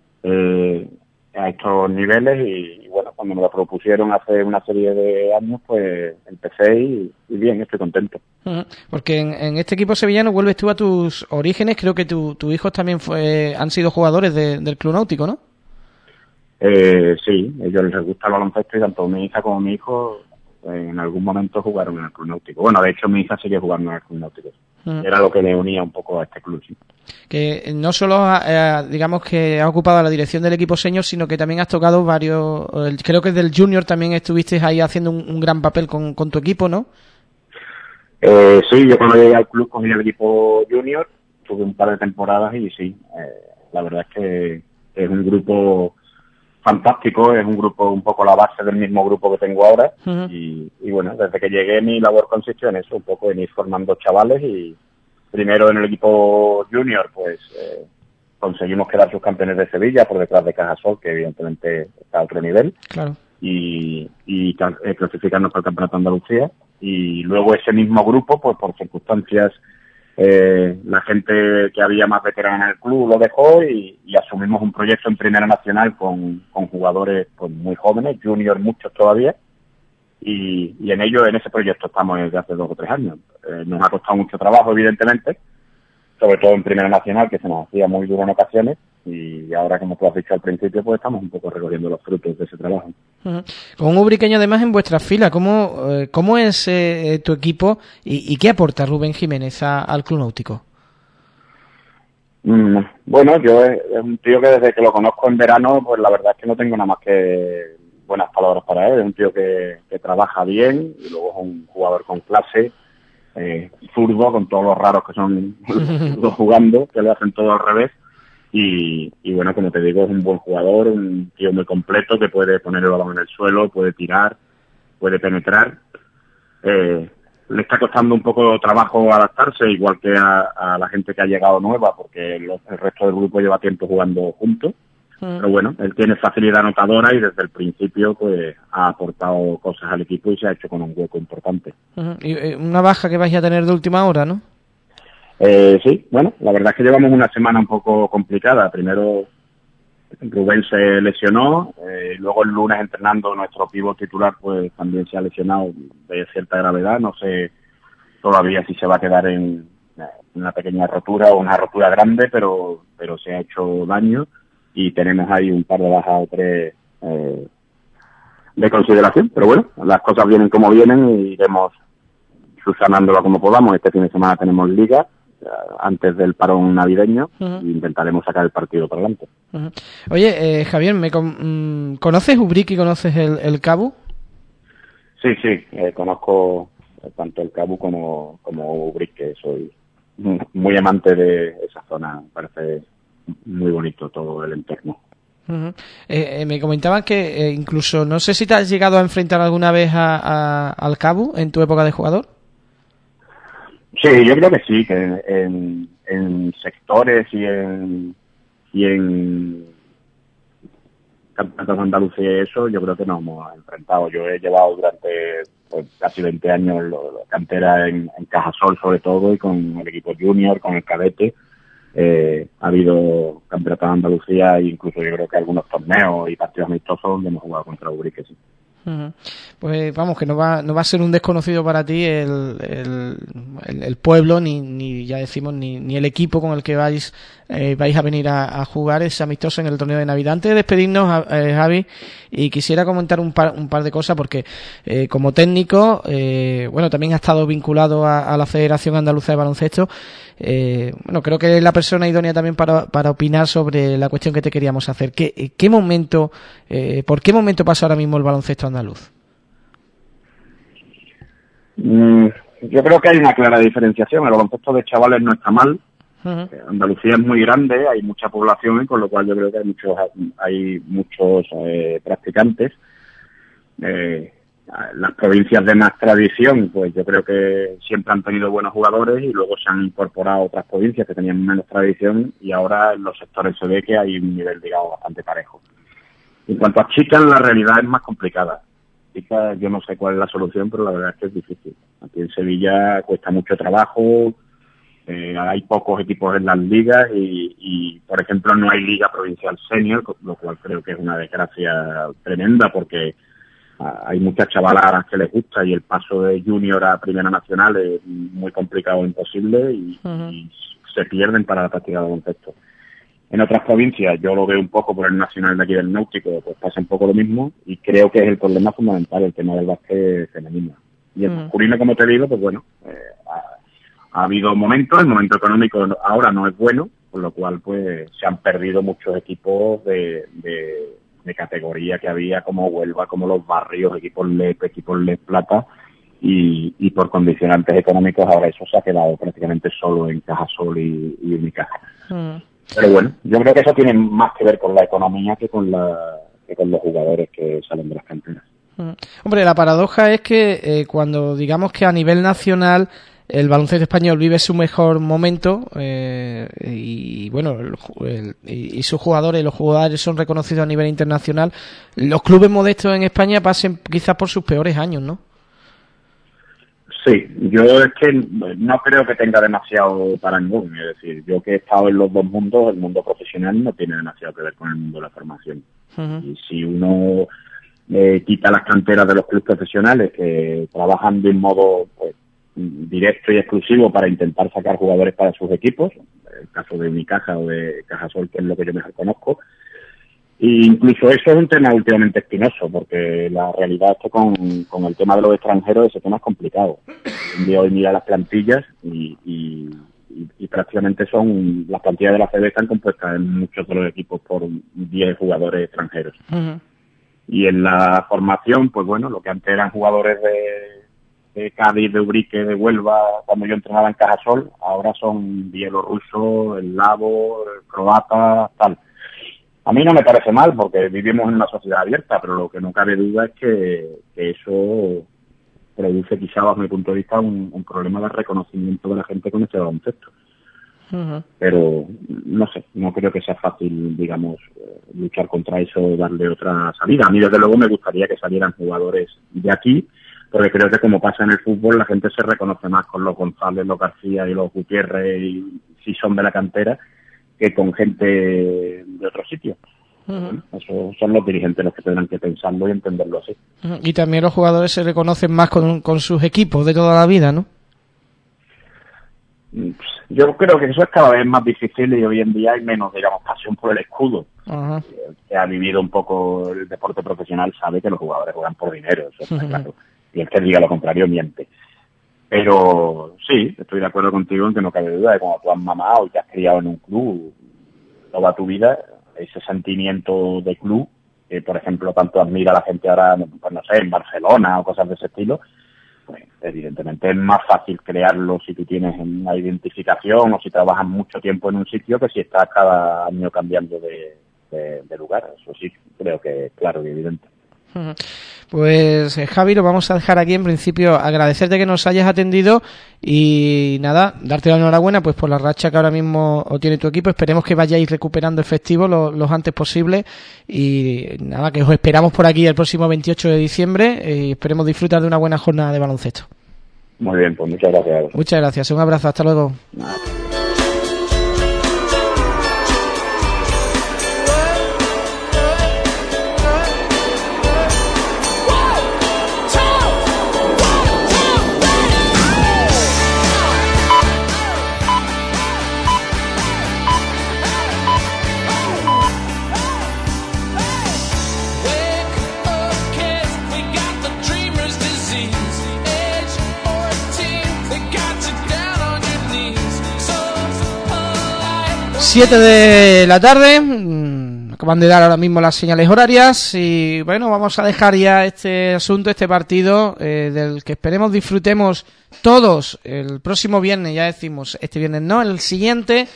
a estos niveles y bueno, cuando me lo propusieron hace una serie de años, pues empecé y bien, estoy contento. Porque en este equipo sevillano vuelves tú a tus orígenes, creo que tus hijos también han sido jugadores del Club Náutico, ¿no? Sí, a ellos les gusta el baloncesto y tanto mi hija como mi hijo en algún momento jugaron en el Club Náutico. Bueno, de hecho mi hija sigue jugando en el Club Náutico. Era lo que le unía un poco a este club, sí. Que no solo, digamos que has ocupado la dirección del equipo senior, sino que también has tocado varios, creo que del junior también estuviste ahí haciendo un gran papel con tu equipo, ¿no? Sí, yo cuando llegué al club cogí el equipo junior, tuve un par de temporadas y sí, la verdad es que es un grupo fantástico, es un grupo un poco la base del mismo grupo que tengo ahora y bueno, desde que llegué mi labor consistió en eso, un poco en ir formando chavales y primero en el equipo junior pues conseguimos quedar subcampeones de Sevilla por detrás de Cajasol, que evidentemente está a otro nivel, claro. y clasificarnos para el Campeonato de Andalucía y luego ese mismo grupo pues por circunstancias la gente que había más veterana en el club lo dejó y asumimos un proyecto en Primera Nacional con jugadores pues muy jóvenes, juniors muchos todavía, y en ese proyecto estamos desde hace 2 o 3 años. Nos ha costado mucho trabajo, evidentemente, sobre todo en Primera Nacional, que se nos hacía muy duro en ocasiones, y ahora, como tú has dicho al principio, pues estamos un poco recogiendo los frutos de ese trabajo. Con un ubriqueño además en vuestra fila, ¿cómo es tu equipo y qué aporta Rubén Jiménez al Club Náutico? Bueno, yo es un tío que desde que lo conozco en verano, pues la verdad es que no tengo nada más que buenas palabras para él. Es un tío que trabaja bien y luego es un jugador con clase, zurdo, con todos los raros que son los jugando, que le hacen todo al revés. Y bueno, como te digo, es un buen jugador, un tío muy completo que puede poner el balón en el suelo, puede tirar, puede penetrar. Le está costando un poco de trabajo adaptarse, igual que a la gente que ha llegado nueva, porque el resto del grupo lleva tiempo jugando juntos. Pero bueno, él tiene facilidad anotadora y desde el principio pues ha aportado cosas al equipo y se ha hecho con un hueco importante. Y una baja que vais a tener de última hora, ¿no? Sí, bueno, la verdad es que llevamos una semana un poco complicada. Primero Rubén se lesionó, luego el lunes entrenando nuestro pívot titular pues también se ha lesionado de cierta gravedad. No sé todavía si se va a quedar en una pequeña rotura o una rotura grande, pero se ha hecho daño y tenemos ahí un par de bajas o 3 de consideración. Pero bueno, las cosas vienen como vienen y iremos subsanándolo como podamos. Este fin de semana tenemos liga antes del parón navideño e intentaremos sacar el partido para adelante. Oye, Javier, ¿conoces Ubrique y conoces el Cabu? Sí, conozco tanto el Cabu como Ubrique. Soy muy amante de esa zona, me parece muy bonito todo el entorno. Me comentaban que incluso, no sé si te has llegado a enfrentar alguna vez al Cabu en tu época de jugador. Sí, yo creo que sí, que en sectores y en campeonatos de Andalucía y eso, yo creo que nos hemos enfrentado. Yo he llevado durante casi 20 años cantera en Cajasol sobre todo, y con el equipo junior, con el cadete. Ha habido campeonatos de Andalucía e incluso yo creo que algunos torneos y partidos amistosos donde hemos jugado contra Ubrique, sí. Pues vamos, que no va a ser un desconocido para ti el pueblo, ni ya decimos, ni el equipo con el que vais a venir a jugar ese amistoso en el torneo de Navidad. Antes de despedirnos, Javi, y quisiera comentar un par de cosas, porque como técnico, también ha estado vinculado a la Federación Andaluza de Baloncesto. Creo que es la persona idónea también para opinar sobre la cuestión que te queríamos hacer. ¿Por qué momento pasa ahora mismo el baloncesto andaluz? Yo creo que hay una clara diferenciación. El baloncesto de chavales no está mal. Andalucía es muy grande, hay mucha población, con lo cual yo creo que hay muchos practicantes. Las provincias de más tradición, pues yo creo que siempre han tenido buenos jugadores y luego se han incorporado otras provincias que tenían menos tradición, y ahora en los sectores se ve que hay un nivel, digamos, bastante parejo. En cuanto a chicas, la realidad es más complicada. Chicas, yo no sé cuál es la solución, pero la verdad es que es difícil. Aquí en Sevilla cuesta mucho trabajo, hay pocos equipos en las ligas y, por ejemplo, no hay liga provincial senior, lo cual creo que es una desgracia tremenda, porque hay muchas chavaladas que les gusta y el paso de junior a primera nacional es muy complicado o imposible y se pierden para la práctica de baloncesto. En otras provincias, yo lo veo un poco por el nacional de aquí del Náutico, pues pasa un poco lo mismo, y creo que es el problema fundamental, el tema del básquet femenino. Y el masculino, como te digo, pues bueno, ha habido momentos, el momento económico ahora no es bueno, por lo cual pues se han perdido muchos equipos de categoría que había, como Huelva, como Los Barrios, equipos Les Plata, y por condicionantes económicos ahora eso se ha quedado prácticamente solo en Cajasol y Unicaja. Pero bueno, yo creo que eso tiene más que ver con la economía que con los jugadores que salen de las canteras. Hombre, la paradoja es que cuando digamos que a nivel nacional el baloncesto español vive su mejor momento y bueno, y sus jugadores, los jugadores son reconocidos a nivel internacional, los clubes modestos en España pasen quizás por sus peores años, ¿no? Sí, yo es que no creo que tenga demasiado parangón, es decir, yo que he estado en los dos mundos, el mundo profesional no tiene demasiado que ver con el mundo de la formación. Y si uno quita las canteras de los clubes profesionales que trabajan de un modo pues directo y exclusivo para intentar sacar jugadores para sus equipos, el caso de Unicaja o de Cajasol, que es lo que yo mejor conozco. E incluso eso es un tema últimamente espinoso, porque la realidad es que con el tema de los extranjeros ese tema es complicado. Un día hoy mira las plantillas y prácticamente las plantillas de la CB están compuestas en muchos de los equipos por 10 jugadores extranjeros. Y en la formación, pues bueno, lo que antes eran jugadores de Cádiz, de Ubrique, de Huelva, cuando yo entrenaba en Cajasol, ahora son bielorrusos, eslavos, croatas, tal. A mí no me parece mal, porque vivimos en una sociedad abierta, pero lo que no cabe duda es que eso produce, quizá bajo mi punto de vista, un problema de reconocimiento de la gente con este baloncesto. Pero no sé, no creo que sea fácil, digamos, luchar contra eso o darle otra salida. A mí, desde luego, me gustaría que salieran jugadores de aquí, porque creo que, como pasa en el fútbol, la gente se reconoce más con los González, los García y los Gutiérrez, y si son de la cantera, que con gente de otro sitio. Eso son los dirigentes los que tendrán que pensarlo y entenderlo así. Y también los jugadores se reconocen más con sus equipos de toda la vida, ¿no? Yo creo que eso es cada vez más difícil y hoy en día hay menos, digamos, pasión por el escudo. Ajá. El que ha vivido un poco el deporte profesional sabe que los jugadores juegan por dinero, eso está claro. Y el que diga lo contrario miente. Pero sí, estoy de acuerdo contigo en que no cabe duda de cuando tú has mamado y te has criado en un club toda tu vida, ese sentimiento de club, que por ejemplo tanto admira la gente ahora, pues no sé, en Barcelona o cosas de ese estilo, pues evidentemente es más fácil crearlo si tú tienes una identificación o si trabajas mucho tiempo en un sitio que si estás cada año cambiando de lugar. Eso sí, creo que es claro y evidente. Pues Javi, lo vamos a dejar aquí. En principio agradecerte que nos hayas atendido y nada, darte la enhorabuena pues por la racha que ahora mismo tiene tu equipo. Esperemos que vayáis recuperando efectivo los antes posible y nada, que os esperamos por aquí el próximo 28 de diciembre y esperemos disfrutar de una buena jornada de baloncesto. Muy bien, pues muchas gracias. Muchas gracias, un abrazo, hasta luego. Siete de la tarde, acaban de dar ahora mismo las señales horarias y bueno, vamos a dejar ya este asunto, este partido del que esperemos disfrutemos todos el próximo viernes, ya decimos, este viernes no, el siguiente,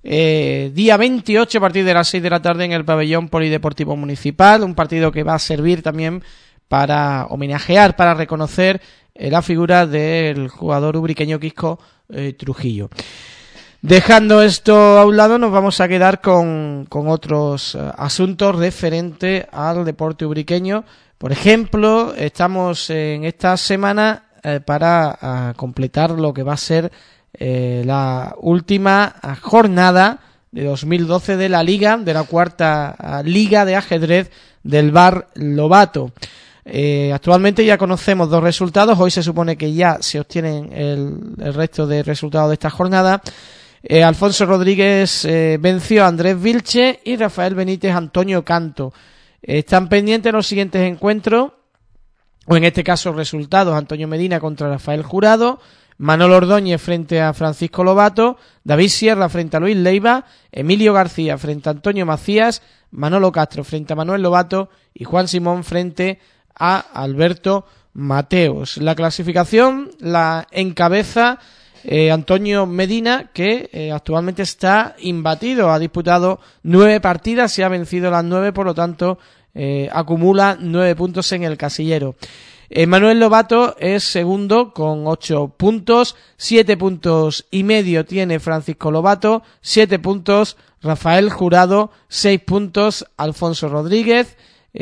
día 28 a partir de las 6 de la tarde en el pabellón polideportivo municipal, un partido que va a servir también para homenajear, para reconocer la figura del jugador ubriqueño Quisco Trujillo. Dejando esto a un lado, nos vamos a quedar con otros asuntos referentes al deporte ubriqueño. Por ejemplo, estamos en esta semana para completar lo que va a ser la última jornada de 2012 de la Liga, de la cuarta Liga de Ajedrez del Bar Lobato. Actualmente ya conocemos 2 resultados, hoy se supone que ya se obtienen el resto de resultados de esta jornada. Alfonso Rodríguez venció a Andrés Vilche y Rafael Benítez a Antonio Canto. Están pendientes los siguientes encuentros, o en este caso resultados: Antonio Medina contra Rafael Jurado, Manolo Ordóñez frente a Francisco Lobato, David Sierra frente a Luis Leiva, Emilio García frente a Antonio Macías, Manolo Castro frente a Manuel Lobato y Juan Simón frente a Alberto Mateos. La clasificación la encabeza Antonio Medina, que actualmente está imbatido, ha disputado 9 partidas y ha vencido las 9, por lo tanto acumula 9 puntos en el casillero. Manuel Lobato es segundo con 8 puntos, 7 puntos y medio tiene Francisco Lobato, 7 puntos Rafael Jurado, 6 puntos Alfonso Rodríguez,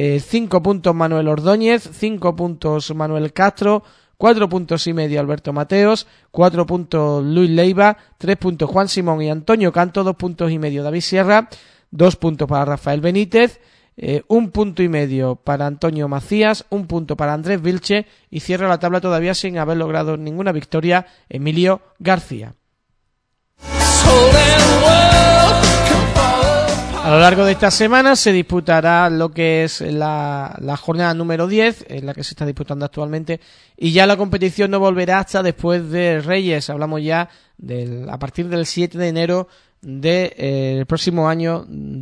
5 puntos Manuel Ordóñez, 5 puntos Manuel Castro, 4 puntos y medio Alberto Mateos, 4 puntos Luis Leiva, 3 puntos Juan Simón y Antonio Canto, 2 puntos y medio David Sierra, 2 puntos para Rafael Benítez, 1 punto y medio para Antonio Macías, 1 punto para Andrés Vilche y cierra la tabla todavía sin haber logrado ninguna victoria Emilio García. A lo largo de esta semana se disputará lo que es la jornada número 10, en la que se está disputando actualmente, y ya la competición no volverá hasta después de Reyes. Hablamos ya a partir del 7 de enero del próximo año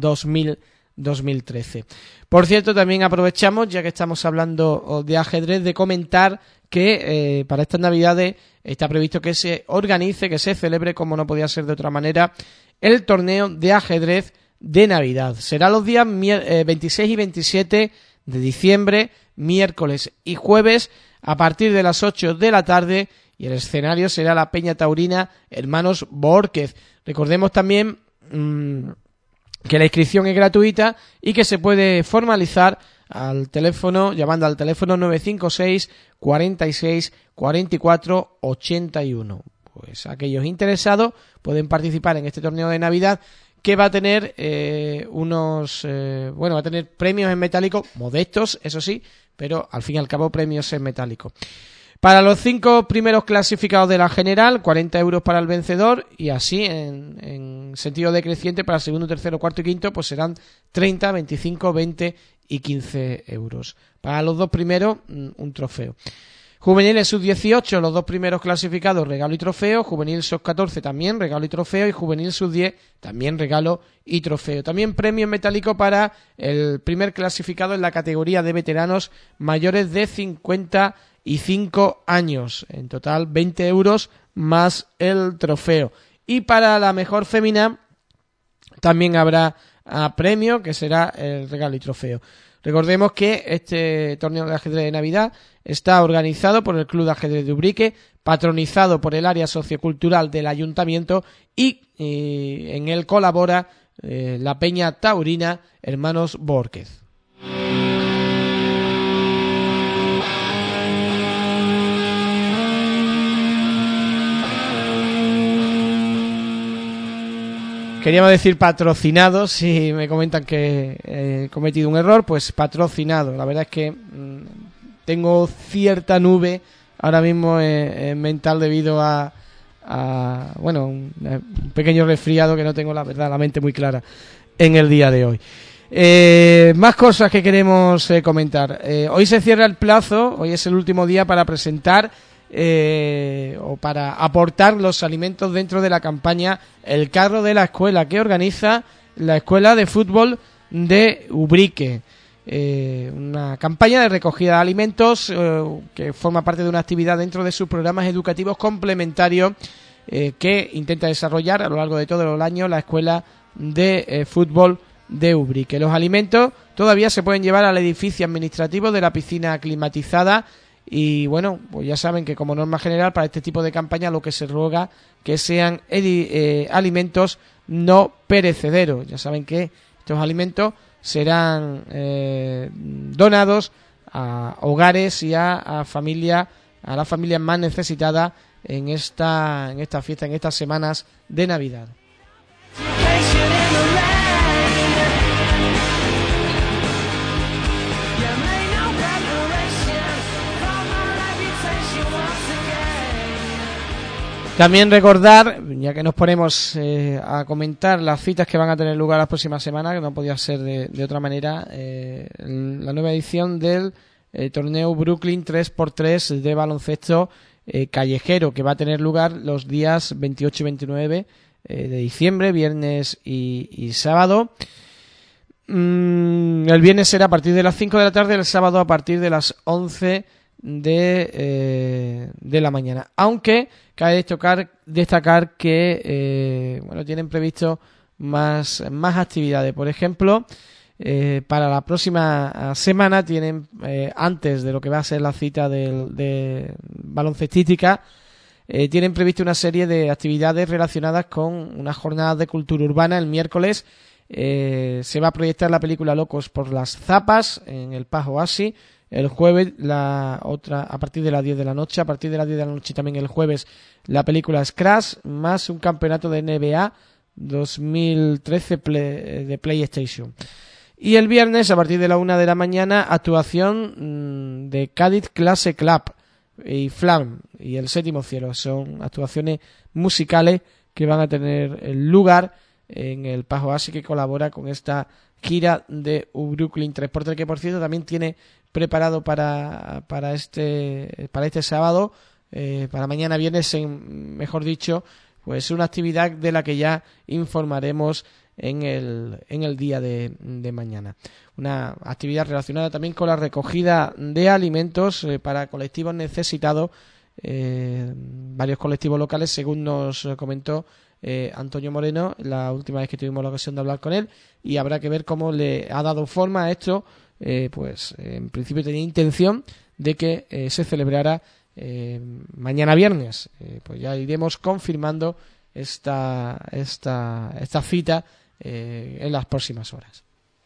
2013. Por cierto, también aprovechamos, ya que estamos hablando de ajedrez, de comentar que para estas Navidades está previsto que se organice, que se celebre, como no podía ser de otra manera, el torneo de ajedrez de Navidad. Será los días 26 y 27 de diciembre, miércoles y jueves, a partir de las 8 de la tarde, y el escenario será la Peña Taurina Hermanos Bórquez. Recordemos también que la inscripción es gratuita y que se puede formalizar al teléfono, llamando al teléfono 956 46 44 81. Pues aquellos interesados pueden participar en este torneo de Navidad, que va a tener va a tener premios en metálico, modestos, eso sí, pero al fin y al cabo premios en metálico. Para los 5 primeros clasificados de la general, 40 euros para el vencedor, y así en sentido decreciente para el segundo, tercero, cuarto y quinto, pues serán 30, 25, 20 y 15 euros. Para los 2 primeros, un trofeo. Juveniles sub-18, los 2 primeros clasificados, regalo y trofeo. Juvenil sub-14 también, regalo y trofeo. Y juvenil sub-10 también, regalo y trofeo. También premio en metálico para el primer clasificado en la categoría de veteranos mayores de 55 años. En total, 20 euros más el trofeo. Y para la mejor fémina también habrá premio, que será el regalo y trofeo. Recordemos que este torneo de ajedrez de Navidad está organizado por el Club de Ajedrez de Ubrique, patronizado por el área sociocultural del Ayuntamiento y en él colabora la Peña Taurina Hermanos Bórquez. Queríamos decir patrocinado, si me comentan que he cometido un error, pues patrocinado. La verdad es que tengo cierta nube ahora mismo mental debido a un pequeño resfriado que no tengo la mente muy clara en el día de hoy. Más cosas que queremos comentar. Hoy se cierra el plazo, hoy es el último día para presentar o para aportar los alimentos dentro de la campaña El Carro de la Escuela, que organiza la Escuela de Fútbol de Ubrique. Una campaña de recogida de alimentos que forma parte de una actividad dentro de sus programas educativos complementarios que intenta desarrollar a lo largo de todo el año la Escuela de Fútbol de Ubrique. Los alimentos todavía se pueden llevar al edificio administrativo de la piscina climatizada. Y bueno, pues ya saben que como norma general para este tipo de campaña lo que se ruega que sean alimentos no perecederos. Ya saben que estos alimentos serán donados a hogares y a las familias más necesitadas en esta fiesta, en estas semanas de Navidad. También recordar, ya que nos ponemos a comentar las citas que van a tener lugar las próximas semanas, que no podía ser de otra manera, la nueva edición del torneo Brooklyn 3x3 de baloncesto callejero, que va a tener lugar los días 28 y 29 de diciembre, viernes y sábado. El viernes será a partir de las 5 de la tarde, el sábado a partir de las 11 de la mañana, aunque cabe destacar que tienen previsto más actividades. Por ejemplo, para la próxima semana tienen, antes de lo que va a ser la cita de baloncestística, tienen previsto una serie de actividades relacionadas con unas jornadas de cultura urbana. El miércoles se va a proyectar la película Locos por las Zapas en el Paz Oasis. El jueves la otra a partir de las 10 de la noche. A partir de las 10 de la noche también el jueves la película Scratch, más un campeonato de NBA 2013 de PlayStation. Y el viernes a partir de la 1 de la mañana actuación de Cádiz Clase Club y Flam y El Séptimo Cielo. Son actuaciones musicales que van a tener lugar en el Paz Oasis, que colabora con esta gira de Brooklyn 3x3, que por cierto también tiene preparado para este sábado, para mañana viernes, mejor dicho, pues una actividad de la que ya informaremos en el día de mañana. Una actividad relacionada también con la recogida de alimentos para colectivos necesitados, varios colectivos locales, según nos comentó Antonio Moreno la última vez que tuvimos la ocasión de hablar con él, y habrá que ver cómo le ha dado forma a esto. Pues en principio tenía intención de que se celebrara mañana viernes. Pues ya iremos confirmando esta cita en las próximas horas.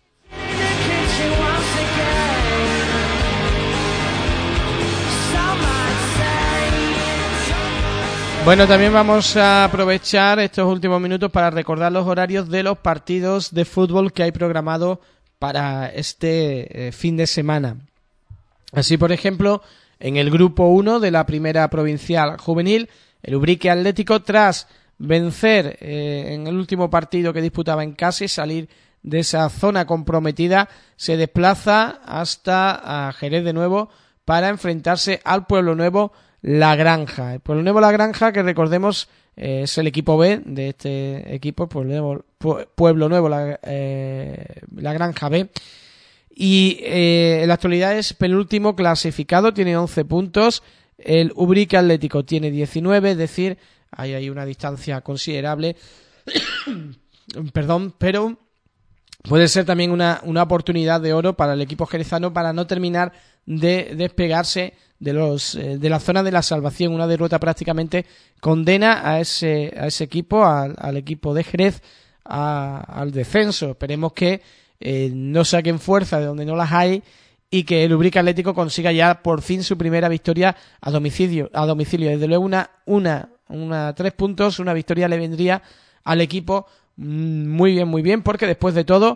Bueno, también vamos a aprovechar estos últimos minutos para recordar los horarios de los partidos de fútbol que hay programados para este fin de semana. Así, por ejemplo, En el grupo 1 de la primera provincial juvenil, el Ubrique Atlético, tras vencer en el último partido que disputaba en casa y salir de esa zona comprometida, se desplaza hasta a Jerez de nuevo para enfrentarse al Pueblo Nuevo La Granja. El Pueblo Nuevo La Granja, que recordemos es el equipo B de este equipo, Pueblo Nuevo La Granja B. Y en la actualidad es penúltimo clasificado, tiene 11 puntos. El Ubrique Atlético tiene 19, es decir, hay una distancia considerable. Perdón, pero puede ser también una oportunidad de oro para el equipo jerezano para no terminar de despegarse de la zona de la salvación. Una derrota prácticamente condena a ese equipo, al equipo de Jerez, al descenso. Esperemos que no saquen fuerza de donde no las hay y que el Ubrique Atlético consiga ya por fin su primera victoria a domicilio. Desde luego una 3 puntos, una victoria le vendría al equipo muy bien, porque después de todo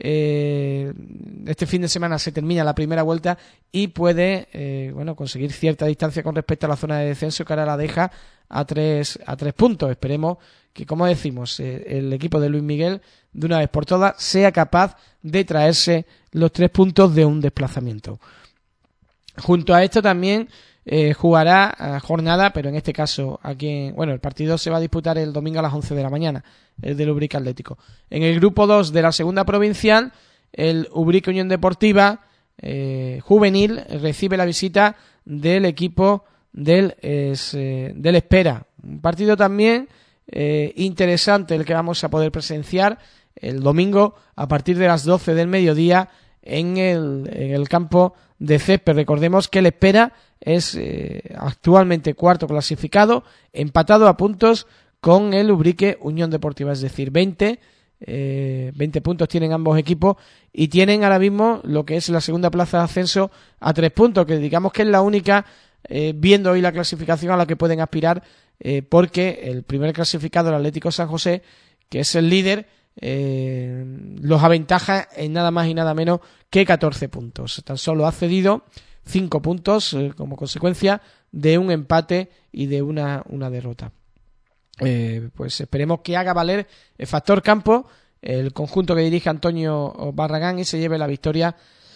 este fin de semana se termina la primera vuelta y puede conseguir cierta distancia con respecto a la zona de descenso, que ahora la deja a 3 puntos. Esperemos que, como decimos, el equipo de Luis Miguel de una vez por todas sea capaz de traerse los 3 puntos de un desplazamiento. Junto a esto también jugará jornada, pero en este caso el partido se va a disputar el domingo a las 11 de la mañana, el del Ubrique Atlético. En el grupo 2 de la segunda provincial, el Ubrique Unión Deportiva juvenil recibe la visita del equipo del Espera. Un partido también interesante el que vamos a poder presenciar el domingo a partir de las 12 del mediodía en el campo de césped. Recordemos que el Espera es actualmente cuarto clasificado, empatado a puntos con el Ubrique Unión Deportiva, es decir, 20 puntos tienen ambos equipos y tienen ahora mismo lo que es la segunda plaza de ascenso a 3 puntos, que digamos que es la única, viendo hoy la clasificación, a la que pueden aspirar, porque el primer clasificado, el Atlético San José, que es el líder, los aventaja en nada más y nada menos que 14 puntos. Tan solo ha cedido 5 puntos como consecuencia de un empate y de una derrota. Pues esperemos que haga valer el factor campo el conjunto que dirige Antonio Barragán y se lleve la victoria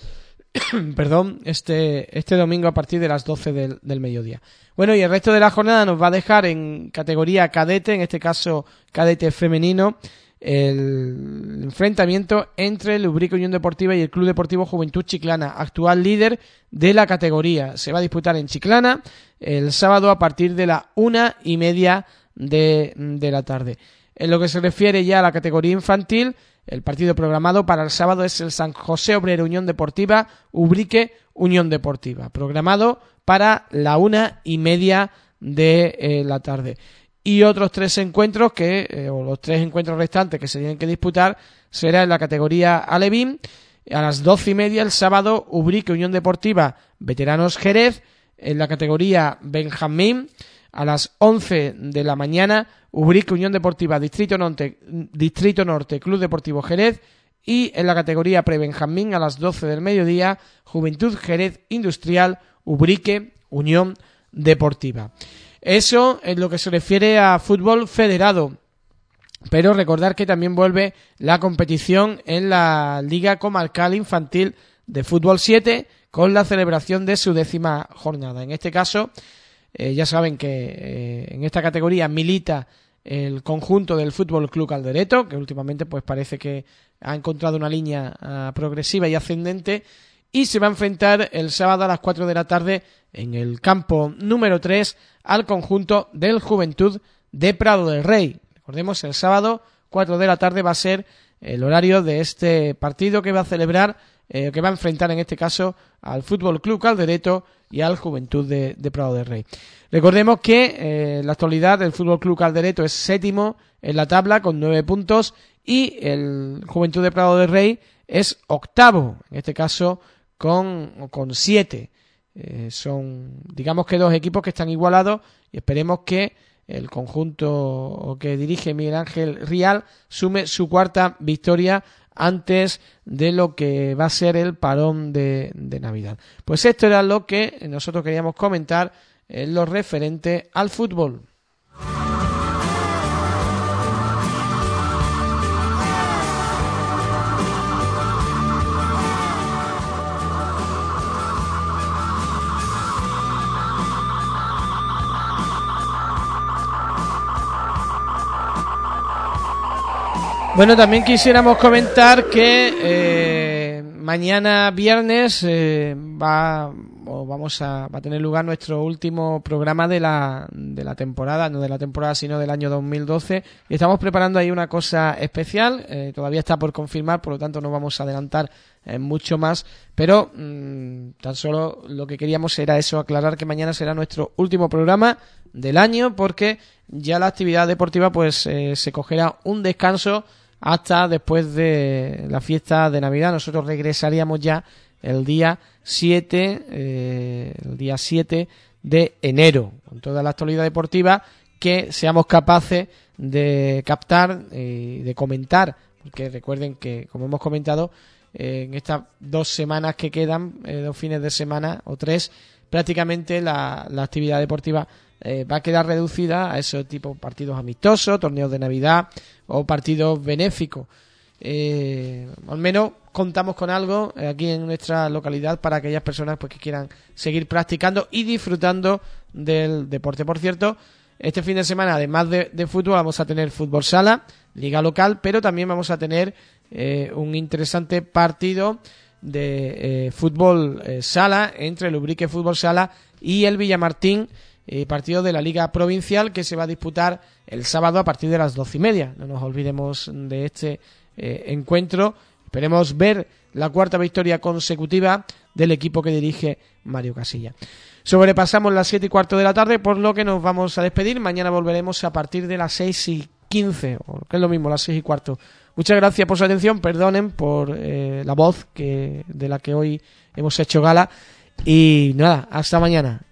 este domingo a partir de las 12 del mediodía. Bueno, y el resto de la jornada nos va a dejar en categoría cadete, en este caso cadete femenino, el enfrentamiento entre el Ubrique Unión Deportiva y el Club Deportivo Juventud Chiclana, actual líder de la categoría. Se va a disputar en Chiclana el sábado a partir de la 1:30 de la tarde. En lo que se refiere ya a la categoría infantil, el partido programado para el sábado es el San José Obrero Unión Deportiva Ubrique Unión Deportiva, programado para la 1:30 de la tarde. Y otros 3 encuentros o los 3 encuentros restantes que se tienen que disputar será en la categoría alevín a las 12:30 el sábado Ubrique Unión Deportiva Veteranos Jerez. En la categoría benjamín a las 11 de la mañana Ubrique Unión Deportiva Distrito Norte Club Deportivo Jerez. Y en la categoría prebenjamín a las 12 del mediodía Juventud Jerez Industrial Ubrique Unión Deportiva. Eso es lo que se refiere a fútbol federado, pero recordar que también vuelve la competición en la Liga Comarcal Infantil de Fútbol 7 con la celebración de su 10ª jornada. En este caso, ya saben que en esta categoría milita el conjunto del Fútbol Club Caldereto, que últimamente pues parece que ha encontrado una línea progresiva y ascendente, y se va a enfrentar el sábado a las 4 de la tarde en el campo número 3 al conjunto del Juventud de Prado del Rey. Recordemos, el sábado 4 de la tarde va a ser el horario de este partido que va a celebrar, que va a enfrentar en este caso al Fútbol Club Caldereto y al Juventud de Prado del Rey. Recordemos que en la actualidad el Fútbol Club Caldereto es 7º en la tabla con 9 puntos y el Juventud de Prado del Rey es 8º, en este caso con 7. Son, digamos que 2 equipos que están igualados y esperemos que el conjunto que dirige Miguel Ángel Rial sume su 4ª victoria antes de lo que va a ser el parón de Navidad. Pues esto era lo que nosotros queríamos comentar en lo referente al fútbol. Bueno, también quisiéramos comentar que mañana viernes va a tener lugar nuestro último programa de la temporada, no de la temporada sino del año 2012, y estamos preparando ahí una cosa especial, todavía está por confirmar, por lo tanto no vamos a adelantar mucho más, pero tan solo lo que queríamos era eso, aclarar que mañana será nuestro último programa del año, porque ya la actividad deportiva pues se cogerá un descanso hasta después de la fiesta de Navidad. Nosotros regresaríamos ya el día 7 de enero, con toda la actualidad deportiva que seamos capaces de captar y de comentar, porque recuerden que, como hemos comentado, en estas 2 semanas que quedan, 2 fines de semana o 3, prácticamente la actividad deportiva va a quedar reducida a esos tipos de partidos amistosos, torneos de Navidad o partidos benéficos. Al menos contamos con algo aquí en nuestra localidad para aquellas personas pues que quieran seguir practicando y disfrutando del deporte. Por cierto, este fin de semana, además de fútbol, vamos a tener fútbol sala, liga local, pero también vamos a tener un interesante partido de fútbol sala entre el Ubrique Fútbol Sala y el Villamartín, partido de la Liga Provincial que se va a disputar el sábado a partir de las 12:30. No nos olvidemos de este encuentro. Esperemos ver la 4ª victoria consecutiva del equipo que dirige Mario Casilla. Sobrepasamos las 7:15 de la tarde, por lo que nos vamos a despedir. Mañana volveremos a partir de las 6:15, o que es lo mismo, las 6:15. Muchas gracias por su atención, perdonen por la voz de la que hoy hemos hecho gala, y nada, hasta mañana.